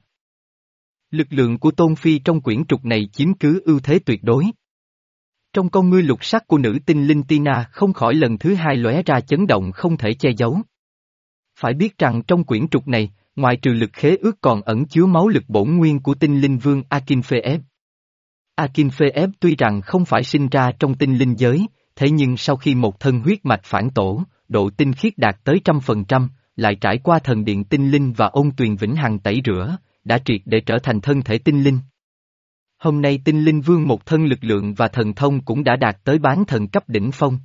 lực lượng của Tôn Phi trong quyển trục này chiếm cứ ưu thế tuyệt đối. Trong con ngươi lục sắc của nữ tinh linh Tina không khỏi lần thứ hai lóe ra chấn động không thể che giấu. Phải biết rằng trong quyển trục này, ngoài trừ lực khế ước còn ẩn chứa máu lực bổn nguyên của tinh linh vương Akinfeev. Akinfeev tuy rằng không phải sinh ra trong tinh linh giới, thế nhưng sau khi một thân huyết mạch phản tổ, độ tinh khiết đạt tới trăm phần trăm, lại trải qua thần điện tinh linh và ôn tuyền vĩnh hằng tẩy rửa, đã triệt để trở thành thân thể tinh linh. Hôm nay tinh linh vương một thân lực lượng và thần thông cũng đã đạt tới bán thần cấp đỉnh phong.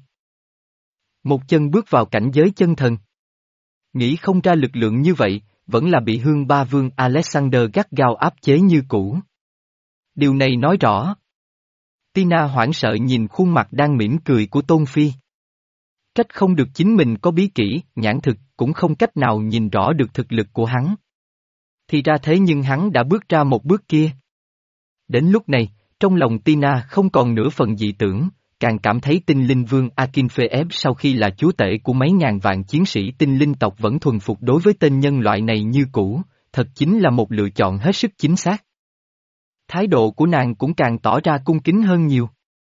Một chân bước vào cảnh giới chân thần. Nghĩ không ra lực lượng như vậy, vẫn là bị Hương Ba Vương Alexander gắt gao áp chế như cũ. Điều này nói rõ. Tina hoảng sợ nhìn khuôn mặt đang mỉm cười của Tôn Phi. Trách không được chính mình có bí kỹ, nhãn thực, cũng không cách nào nhìn rõ được thực lực của hắn. Thì ra thế nhưng hắn đã bước ra một bước kia. Đến lúc này, trong lòng Tina không còn nửa phần dị tưởng, càng cảm thấy tinh linh vương Akinfeev sau khi là chúa tể của mấy ngàn vạn chiến sĩ tinh linh tộc vẫn thuần phục đối với tên nhân loại này như cũ, thật chính là một lựa chọn hết sức chính xác. Thái độ của nàng cũng càng tỏ ra cung kính hơn nhiều.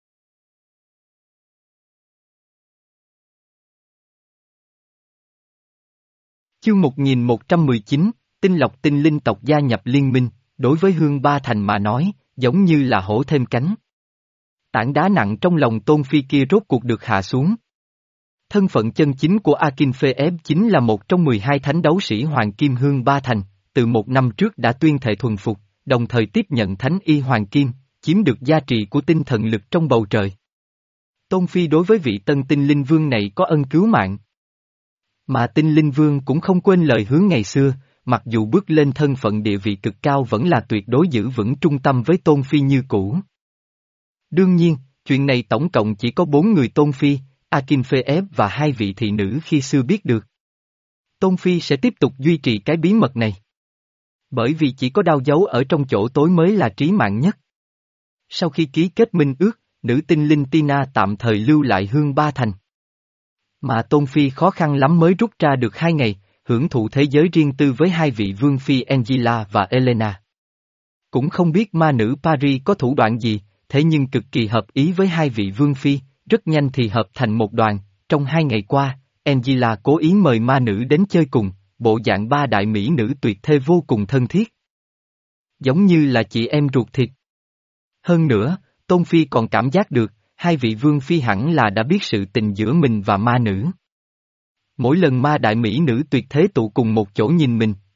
Chương một nghìn một trăm mười chín, tinh lọc tinh linh tộc gia nhập liên minh, đối với Hương Ba Thành mà nói, giống như là hổ thêm cánh. Tảng đá nặng trong lòng Tôn Phi kia rốt cuộc được hạ xuống. Thân phận chân chính của Akinfeev chính là một trong mười hai thánh đấu sĩ Hoàng Kim Hương Ba Thành, từ một năm trước đã tuyên thệ thuần phục, đồng thời tiếp nhận thánh y Hoàng Kim, chiếm được gia trị của tinh thần lực trong bầu trời. Tôn Phi đối với vị tân tinh linh vương này có ân cứu mạng. Mà tinh linh vương cũng không quên lời hứa ngày xưa, mặc dù bước lên thân phận địa vị cực cao vẫn là tuyệt đối giữ vững trung tâm với Tôn Phi như cũ. Đương nhiên, chuyện này tổng cộng chỉ có bốn người Tôn Phi, Akinfeev và hai vị thị nữ khi xưa biết được. Tôn Phi sẽ tiếp tục duy trì cái bí mật này. Bởi vì chỉ có đao giấu ở trong chỗ tối mới là trí mạng nhất. Sau khi ký kết minh ước, nữ tinh linh Tina tạm thời lưu lại Hương Ba Thành. Mà Tôn Phi khó khăn lắm mới rút ra được hai ngày, hưởng thụ thế giới riêng tư với hai vị vương phi Angela và Elena. Cũng không biết ma nữ Paris có thủ đoạn gì, thế nhưng cực kỳ hợp ý với hai vị vương phi, rất nhanh thì hợp thành một đoàn. Trong hai ngày qua, Angela cố ý mời ma nữ đến chơi cùng, bộ dạng ba đại mỹ nữ tuyệt thê vô cùng thân thiết. Giống như là chị em ruột thịt. Hơn nữa, Tôn Phi còn cảm giác được, hai vị vương phi hẳn là đã biết sự tình giữa mình và ma nữ. Mỗi lần ma đại mỹ nữ tuyệt thế tụ cùng một chỗ nhìn mình,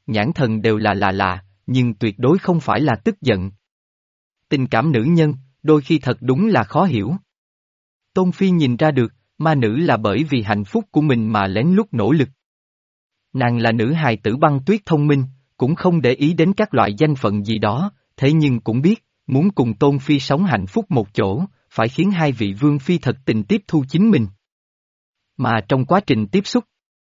nhãn thần đều là lạ lạ, nhưng tuyệt đối không phải là tức giận. Tình cảm nữ nhân, đôi khi thật đúng là khó hiểu. Tôn Phi nhìn ra được, ma nữ là bởi vì hạnh phúc của mình mà lén lút nỗ lực. Nàng là nữ hài tử băng tuyết thông minh, cũng không để ý đến các loại danh phận gì đó, thế nhưng cũng biết, muốn cùng Tôn Phi sống hạnh phúc một chỗ, phải khiến hai vị vương phi thật tình tiếp thu chính mình. Mà trong quá trình tiếp xúc,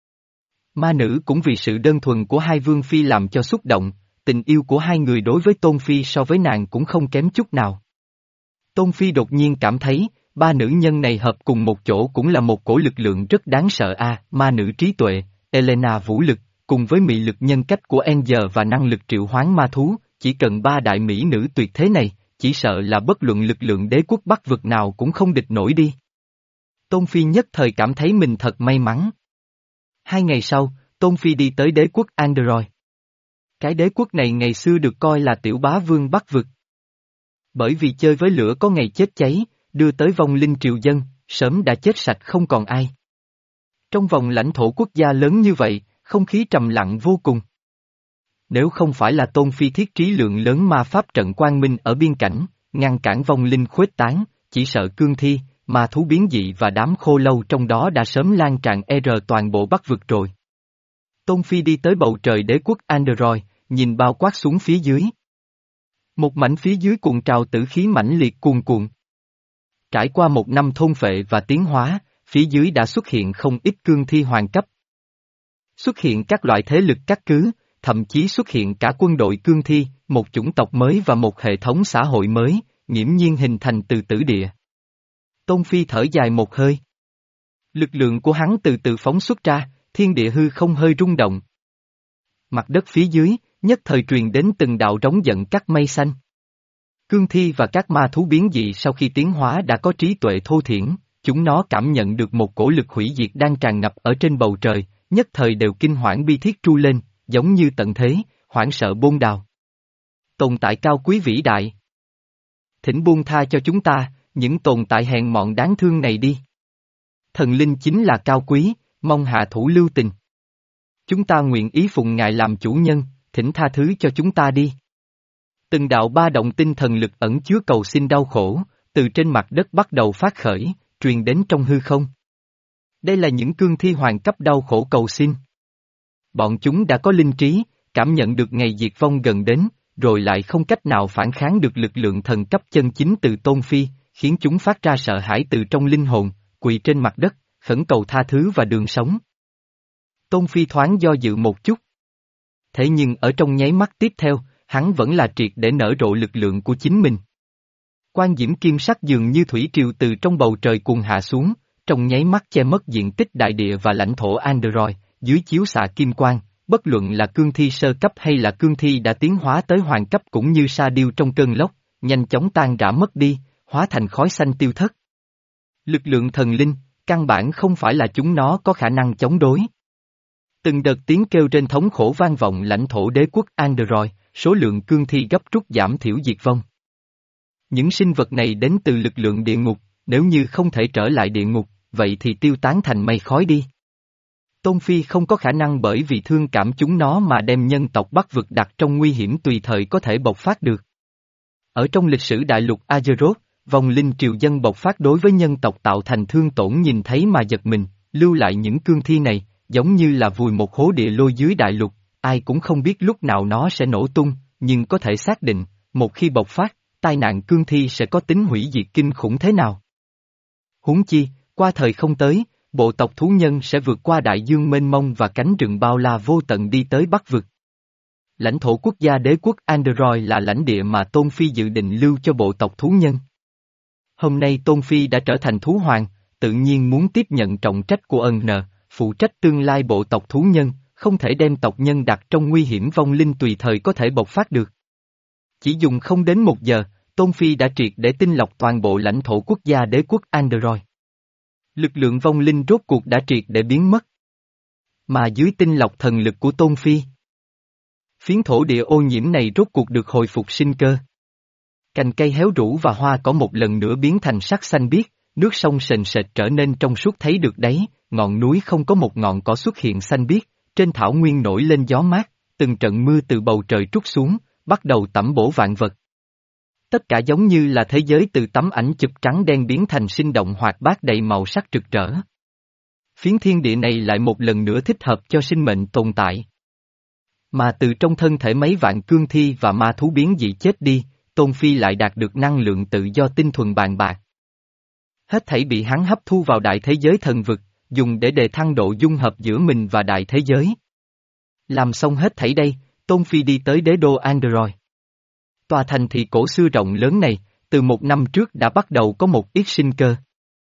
ma nữ cũng vì sự đơn thuần của hai vương phi làm cho xúc động, tình yêu của hai người đối với Tôn Phi so với nàng cũng không kém chút nào. Tôn Phi đột nhiên cảm thấy, ba nữ nhân này hợp cùng một chỗ cũng là một cổ lực lượng rất đáng sợ a, ma nữ trí tuệ, Elena vũ lực, cùng với mị lực nhân cách của Angel và năng lực triệu hoán ma thú, chỉ cần ba đại mỹ nữ tuyệt thế này, chỉ sợ là bất luận lực lượng đế quốc Bắc vực nào cũng không địch nổi đi. Tôn Phi nhất thời cảm thấy mình thật may mắn. Hai ngày sau, Tôn Phi đi tới đế quốc Android. Cái đế quốc này ngày xưa được coi là tiểu bá vương Bắc vực. Bởi vì chơi với lửa có ngày chết cháy, đưa tới vong linh triều dân, sớm đã chết sạch không còn ai. Trong vòng lãnh thổ quốc gia lớn như vậy, không khí trầm lặng vô cùng. Nếu không phải là Tôn Phi thiết trí lượng lớn ma pháp trận quang minh ở biên cảnh, ngăn cản vong linh khuếch tán, chỉ sợ cương thi, ma thú biến dị và đám khô lâu trong đó đã sớm lan tràn e rờ toàn bộ Bắc vực rồi. Tôn Phi đi tới bầu trời đế quốc Android, nhìn bao quát xuống phía dưới. Một mảnh phía dưới cuộn trào tử khí mãnh liệt cuồn cuộn. Trải qua một năm thôn phệ và tiến hóa, phía dưới đã xuất hiện không ít cương thi hoàng cấp. Xuất hiện các loại thế lực cắt cứ, thậm chí xuất hiện cả quân đội cương thi, một chủng tộc mới và một hệ thống xã hội mới, nghiễm nhiên hình thành từ tử địa. Tôn Phi thở dài một hơi. Lực lượng của hắn từ từ phóng xuất ra, thiên địa hư không hơi rung động. Mặt đất phía dưới, nhất thời truyền đến từng đạo rống giận các mây xanh. Cương thi và các ma thú biến dị sau khi tiến hóa đã có trí tuệ thô thiển, chúng nó cảm nhận được một cổ lực hủy diệt đang tràn ngập ở trên bầu trời, nhất thời đều kinh hoảng bi thiết tru lên, giống như tận thế, hoảng sợ bôn đào. Tồn tại cao quý vĩ đại. Thỉnh buông tha cho chúng ta, những tồn tại hèn mọn đáng thương này đi. Thần linh chính là cao quý, mong hạ thủ lưu tình. Chúng ta nguyện ý phụng ngài làm chủ nhân, thỉnh tha thứ cho chúng ta đi. Từng đạo ba động tinh thần lực ẩn chứa cầu xin đau khổ, từ trên mặt đất bắt đầu phát khởi, truyền đến trong hư không. Đây là những cương thi hoàng cấp đau khổ cầu xin. Bọn chúng đã có linh trí, cảm nhận được ngày diệt vong gần đến, rồi lại không cách nào phản kháng được lực lượng thần cấp chân chính từ Tôn Phi, khiến chúng phát ra sợ hãi từ trong linh hồn, quỳ trên mặt đất, khẩn cầu tha thứ và đường sống. Tôn Phi thoáng do dự một chút. Thế nhưng ở trong nháy mắt tiếp theo, hắn vẫn là triệt để nở rộ lực lượng của chính mình. Quan diễm kim sắc dường như thủy triều từ trong bầu trời cuồng hạ xuống, trong nháy mắt che mất diện tích đại địa và lãnh thổ Android, dưới chiếu xạ kim quang, bất luận là cương thi sơ cấp hay là cương thi đã tiến hóa tới hoàng cấp cũng như sa điêu trong cơn lốc, nhanh chóng tan rã mất đi, hóa thành khói xanh tiêu thất. Lực lượng thần linh, căn bản không phải là chúng nó có khả năng chống đối. Từng đợt tiếng kêu trên thống khổ vang vọng lãnh thổ đế quốc Android, số lượng cương thi gấp rút giảm thiểu diệt vong. Những sinh vật này đến từ lực lượng địa ngục, nếu như không thể trở lại địa ngục, vậy thì tiêu tán thành mây khói đi. Tôn Phi không có khả năng bởi vì thương cảm chúng nó mà đem nhân tộc Bắc vực đặt trong nguy hiểm tùy thời có thể bộc phát được. Ở trong lịch sử đại lục Azeroth, vong linh triều dân bộc phát đối với nhân tộc tạo thành thương tổn nhìn thấy mà giật mình, lưu lại những cương thi này, giống như là vùi một hố địa lôi dưới đại lục, ai cũng không biết lúc nào nó sẽ nổ tung, nhưng có thể xác định, một khi bộc phát, tai nạn cương thi sẽ có tính hủy diệt kinh khủng thế nào. Huống chi, qua thời không tới, bộ tộc thú nhân sẽ vượt qua đại dương mênh mông và cánh rừng bao la vô tận đi tới Bắc vực. Lãnh thổ quốc gia đế quốc Android là lãnh địa mà Tôn Phi dự định lưu cho bộ tộc thú nhân. Hôm nay Tôn Phi đã trở thành thú hoàng, tự nhiên muốn tiếp nhận trọng trách của ân nờ, phụ trách tương lai bộ tộc thú nhân, không thể đem tộc nhân đặt trong nguy hiểm vong linh tùy thời có thể bộc phát được. Chỉ dùng không đến một giờ, Tôn Phi đã triệt để tinh lọc toàn bộ lãnh thổ quốc gia đế quốc Android. Lực lượng vong linh rốt cuộc đã triệt để biến mất. Mà dưới tinh lọc thần lực của Tôn Phi, phiến thổ địa ô nhiễm này rốt cuộc được hồi phục sinh cơ. Cành cây héo rũ và hoa cỏ một lần nữa biến thành sắc xanh biếc, nước sông sền sệt trở nên trong suốt thấy được đấy, ngọn núi không có một ngọn cỏ xuất hiện xanh biếc, trên thảo nguyên nổi lên gió mát, từng trận mưa từ bầu trời trút xuống, bắt đầu tẩm bổ vạn vật. Tất cả giống như là thế giới từ tấm ảnh chụp trắng đen biến thành sinh động hoạt bát đầy màu sắc rực rỡ. Phiến thiên địa này lại một lần nữa thích hợp cho sinh mệnh tồn tại. Mà từ trong thân thể mấy vạn cương thi và ma thú biến dị chết đi, Tôn Phi lại đạt được năng lượng tự do tinh thuần bàn bạc. Hết thảy bị hắn hấp thu vào đại thế giới thần vực, dùng để đề thăng độ dung hợp giữa mình và đại thế giới. Làm xong hết thảy đây, Tôn Phi đi tới đế đô Android. Tòa thành thị cổ xưa rộng lớn này, từ một năm trước đã bắt đầu có một ít sinh cơ.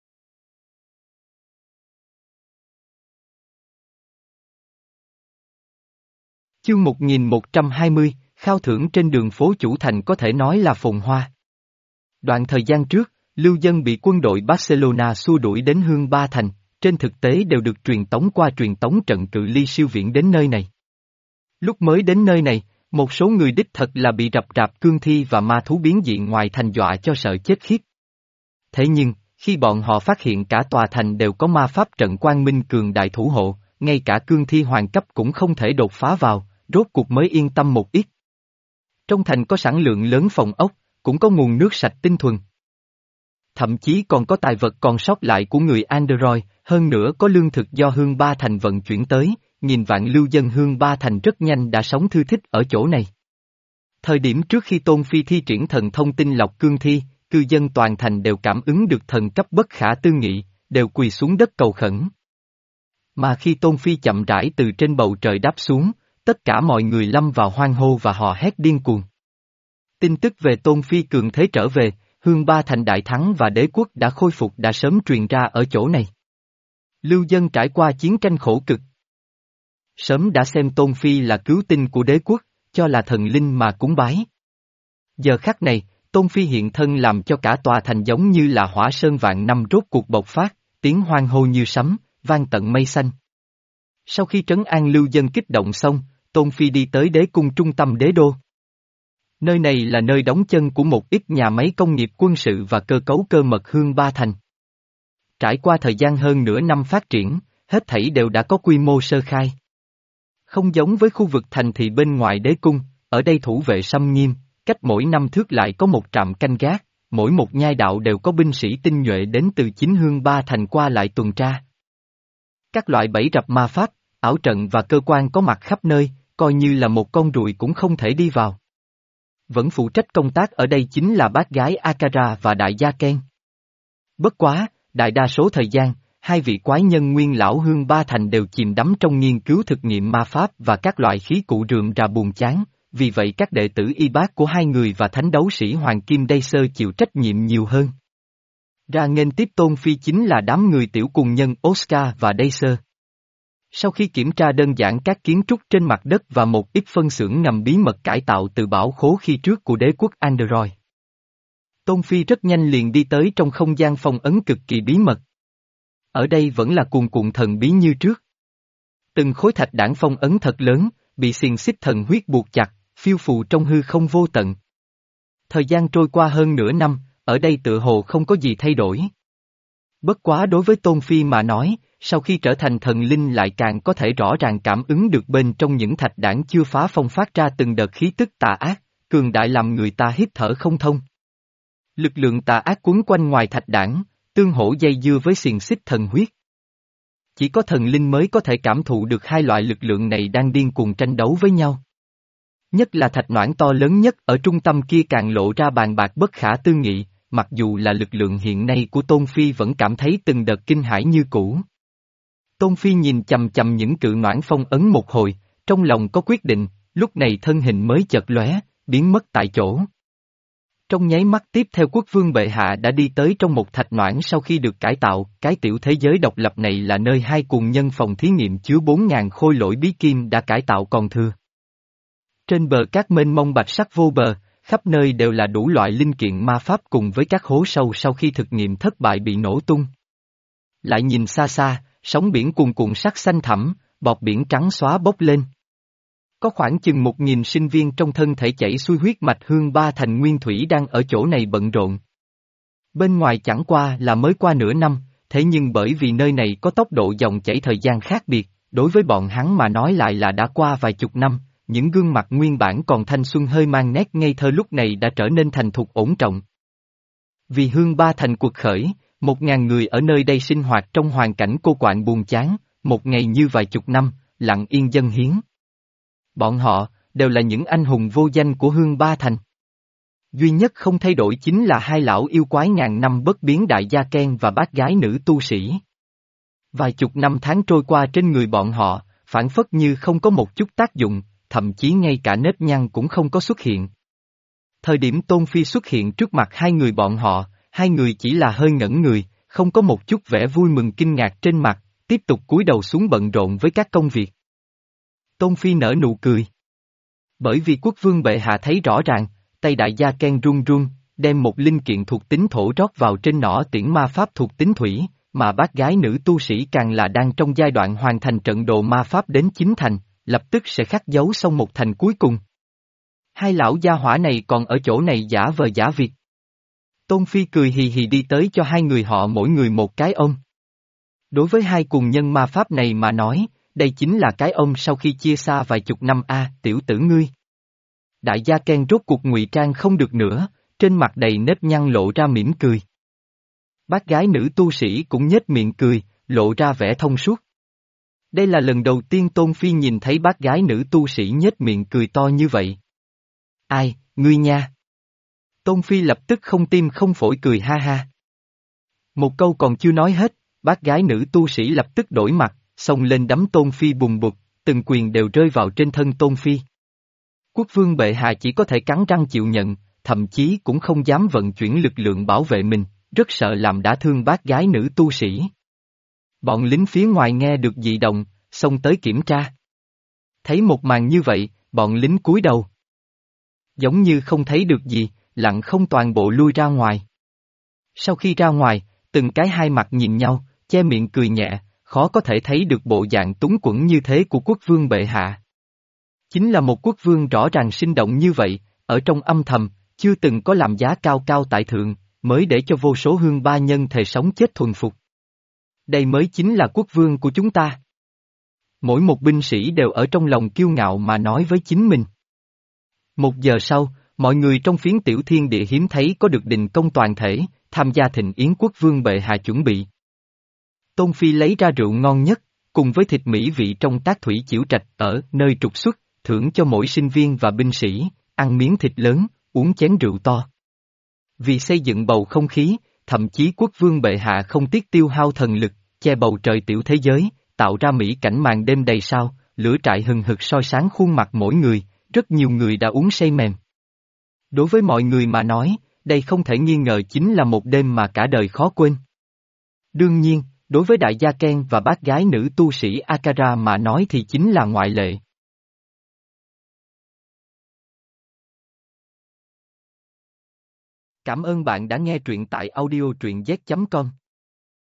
Chương một nghìn một trăm hai mươi, khao thưởng trên đường phố chủ thành có thể nói là phồn hoa. Đoạn thời gian trước, lưu dân bị quân đội Barcelona xua đuổi đến Hương Ba Thành, trên thực tế đều được truyền tống qua truyền tống trận cự ly siêu viễn đến nơi này. Lúc mới đến nơi này, một số người đích thật là bị rập rạp cương thi và ma thú biến dị ngoài thành dọa cho sợ chết khiếp. Thế nhưng, khi bọn họ phát hiện cả tòa thành đều có ma pháp trận quang minh cường đại thủ hộ, ngay cả cương thi hoàng cấp cũng không thể đột phá vào, rốt cuộc mới yên tâm một ít. Trong thành có sản lượng lớn phòng ốc, cũng có nguồn nước sạch tinh thuần. Thậm chí còn có tài vật còn sót lại của người Android, hơn nữa có lương thực do Hương Ba Thành vận chuyển tới, nghìn vạn lưu dân Hương Ba Thành rất nhanh đã sống thư thích ở chỗ này. Thời điểm trước khi Tôn Phi thi triển thần thông tinh lọc cương thi, cư dân toàn thành đều cảm ứng được thần cấp bất khả tư nghị, đều quỳ xuống đất cầu khẩn. Mà khi Tôn Phi chậm rãi từ trên bầu trời đáp xuống, tất cả mọi người lâm vào hoan hô và hò hét điên cuồng. Tin tức về Tôn Phi cường thế trở về, Hương Ba Thành đại thắng và đế quốc đã khôi phục đã sớm truyền ra ở chỗ này. Lưu dân trải qua chiến tranh khổ cực. Sớm đã xem Tôn Phi là cứu tinh của đế quốc, cho là thần linh mà cúng bái. Giờ khắc này, Tôn Phi hiện thân làm cho cả tòa thành giống như là hỏa sơn vạn năm rốt cuộc bộc phát, tiếng hoan hô như sấm, vang tận mây xanh. Sau khi trấn an lưu dân kích động xong, Tôn Phi đi tới đế cung trung tâm đế đô. Nơi này là nơi đóng chân của một ít nhà máy công nghiệp quân sự và cơ cấu cơ mật Hương Ba Thành. Trải qua thời gian hơn nửa năm phát triển, hết thảy đều đã có quy mô sơ khai. Không giống với khu vực thành thị bên ngoài đế cung, ở đây thủ vệ xâm nghiêm, cách mỗi năm thước lại có một trạm canh gác, mỗi một nhai đạo đều có binh sĩ tinh nhuệ đến từ chính Hương Ba Thành qua lại tuần tra. Các loại bẫy rập ma pháp, ảo trận và cơ quan có mặt khắp nơi, coi như là một con ruồi cũng không thể đi vào. Vẫn phụ trách công tác ở đây chính là bác gái Akara và đại gia Ken. Bất quá, đại đa số thời gian, hai vị quái nhân nguyên lão Hương Ba Thành đều chìm đắm trong nghiên cứu thực nghiệm ma pháp và các loại khí cụ rườm rà buồn chán, vì vậy các đệ tử y bác của hai người và thánh đấu sĩ Hoàng Kim Đây Sơ chịu trách nhiệm nhiều hơn. Ra nghênh tiếp Tôn Phi chính là đám người tiểu cùng nhân Oscar và Đây Sơ. Sau khi kiểm tra đơn giản các kiến trúc trên mặt đất và một ít phân xưởng ngầm bí mật cải tạo từ bảo khố khi trước của đế quốc Android, Tôn Phi rất nhanh liền đi tới trong không gian phong ấn cực kỳ bí mật. Ở đây vẫn là cuồn cuộn thần bí như trước. Từng khối thạch đảng phong ấn thật lớn, bị xiềng xích thần huyết buộc chặt, phiêu phù trong hư không vô tận. Thời gian trôi qua hơn nửa năm, ở đây tựa hồ không có gì thay đổi. Bất quá đối với Tôn Phi mà nói, sau khi trở thành thần linh lại càng có thể rõ ràng cảm ứng được bên trong những thạch đảng chưa phá phong phát ra từng đợt khí tức tà ác, cường đại làm người ta hít thở không thông. Lực lượng tà ác quấn quanh ngoài thạch đảng, tương hỗ dây dưa với xiềng xích thần huyết. Chỉ có thần linh mới có thể cảm thụ được hai loại lực lượng này đang điên cuồng tranh đấu với nhau. Nhất là thạch noãn to lớn nhất ở trung tâm kia càng lộ ra bàn bạc bất khả tư nghị, mặc dù là lực lượng hiện nay của Tôn Phi vẫn cảm thấy từng đợt kinh hãi như cũ. Tôn Phi nhìn chầm chầm những cự noãn phong ấn một hồi, trong lòng có quyết định, lúc này thân hình mới chợt lóe, biến mất tại chỗ. Trong nháy mắt tiếp theo quốc vương bệ hạ đã đi tới trong một thạch noãn sau khi được cải tạo, cái tiểu thế giới độc lập này là nơi hai cuồng nhân phòng thí nghiệm chứa bốn ngàn khôi lỗi bí kim đã cải tạo còn thừa. Trên bờ cát mênh mông bạch sắc vô bờ, khắp nơi đều là đủ loại linh kiện ma pháp cùng với các hố sâu sau khi thực nghiệm thất bại bị nổ tung. Lại nhìn xa xa, sóng biển cuồn cuộn sắc xanh thẳm, bọt biển trắng xóa bốc lên. Có khoảng chừng một nghìn sinh viên trong thân thể chảy xuôi huyết mạch Hương Ba Thành nguyên thủy đang ở chỗ này bận rộn. Bên ngoài chẳng qua là mới qua nửa năm, thế nhưng bởi vì nơi này có tốc độ dòng chảy thời gian khác biệt, đối với bọn hắn mà nói lại là đã qua vài chục năm, những gương mặt nguyên bản còn thanh xuân hơi mang nét ngây thơ lúc này đã trở nên thành thục ổn trọng. Vì Hương Ba Thành cuộc khởi, một ngàn người ở nơi đây sinh hoạt trong hoàn cảnh cô quạnh buồn chán, một ngày như vài chục năm, lặng yên dâng hiến. Bọn họ, đều là những anh hùng vô danh của Hương Ba Thành. Duy nhất không thay đổi chính là hai lão yêu quái ngàn năm bất biến Đại Gia Ken và bác gái nữ tu sĩ. Vài chục năm tháng trôi qua trên người bọn họ, phản phất như không có một chút tác dụng, thậm chí ngay cả nếp nhăn cũng không có xuất hiện. Thời điểm Tôn Phi xuất hiện trước mặt hai người bọn họ, hai người chỉ là hơi ngẩn người, không có một chút vẻ vui mừng kinh ngạc trên mặt, tiếp tục cúi đầu xuống bận rộn với các công việc. Tôn Phi nở nụ cười. Bởi vì quốc vương bệ hạ thấy rõ ràng, tay Đại Gia Ken run run, đem một linh kiện thuộc tính thổ rót vào trên nỏ tiễn ma pháp thuộc tính thủy, mà bác gái nữ tu sĩ càng là đang trong giai đoạn hoàn thành trận đồ ma pháp đến chín thành, lập tức sẽ khắc dấu xong một thành cuối cùng. Hai lão gia hỏa này còn ở chỗ này giả vờ giả việc. Tôn Phi cười hì hì đi tới cho hai người họ mỗi người một cái ôm. Đối với hai cùng nhân ma pháp này mà nói, đây chính là cái ôm sau khi chia xa vài chục năm a, tiểu tử ngươi. Đại Gia Ken rốt cuộc ngụy trang không được nữa, trên mặt đầy nếp nhăn lộ ra mỉm cười. Bác gái nữ tu sĩ cũng nhếch miệng cười, lộ ra vẻ thông suốt. Đây là lần đầu tiên Tôn Phi nhìn thấy bác gái nữ tu sĩ nhếch miệng cười to như vậy. Ai, ngươi nha? Tôn Phi lập tức không tim không phổi cười ha ha. Một câu còn chưa nói hết, bác gái nữ tu sĩ lập tức đổi mặt, xông lên đấm Tôn Phi bùng bụt, từng quyền đều rơi vào trên thân Tôn Phi. Quốc vương bệ hạ chỉ có thể cắn răng chịu nhận, thậm chí cũng không dám vận chuyển lực lượng bảo vệ mình, rất sợ làm đả thương bác gái nữ tu sĩ. Bọn lính phía ngoài nghe được dị động, xông tới kiểm tra. Thấy một màn như vậy, bọn lính cúi đầu. Giống như không thấy được gì, lặng không toàn bộ lui ra ngoài. Sau khi ra ngoài, từng cái hai mặt nhìn nhau, che miệng cười nhẹ, khó có thể thấy được bộ dạng túng quẫn như thế của quốc vương bệ hạ. Chính là một quốc vương rõ ràng sinh động như vậy, ở trong âm thầm, chưa từng có làm giá cao cao tại thượng, mới để cho vô số Hương Ba nhân thề sống chết thuần phục. Đây mới chính là quốc vương của chúng ta. Mỗi một binh sĩ đều ở trong lòng kiêu ngạo mà nói với chính mình. Một giờ sau, mọi người trong phiến tiểu thiên địa hiếm thấy có được đình công toàn thể, tham gia thịnh yến quốc vương bệ hạ chuẩn bị. Tôn Phi lấy ra rượu ngon nhất, cùng với thịt mỹ vị trong tác thủy chiểu trạch ở nơi trục xuất, thưởng cho mỗi sinh viên và binh sĩ, ăn miếng thịt lớn, uống chén rượu to. Vì xây dựng bầu không khí, thậm chí quốc vương bệ hạ không tiếc tiêu hao thần lực, che bầu trời tiểu thế giới, tạo ra mỹ cảnh màn đêm đầy sao, lửa trại hừng hực soi sáng khuôn mặt mỗi người, rất nhiều người đã uống say mềm. Đối với mọi người mà nói, đây không thể nghi ngờ chính là một đêm mà cả đời khó quên. Đương nhiên, đối với Đại Gia Ken và bác gái nữ tu sĩ Akara mà nói thì chính là ngoại lệ. Cảm ơn bạn đã nghe truyện tại audio truyện z chấm com.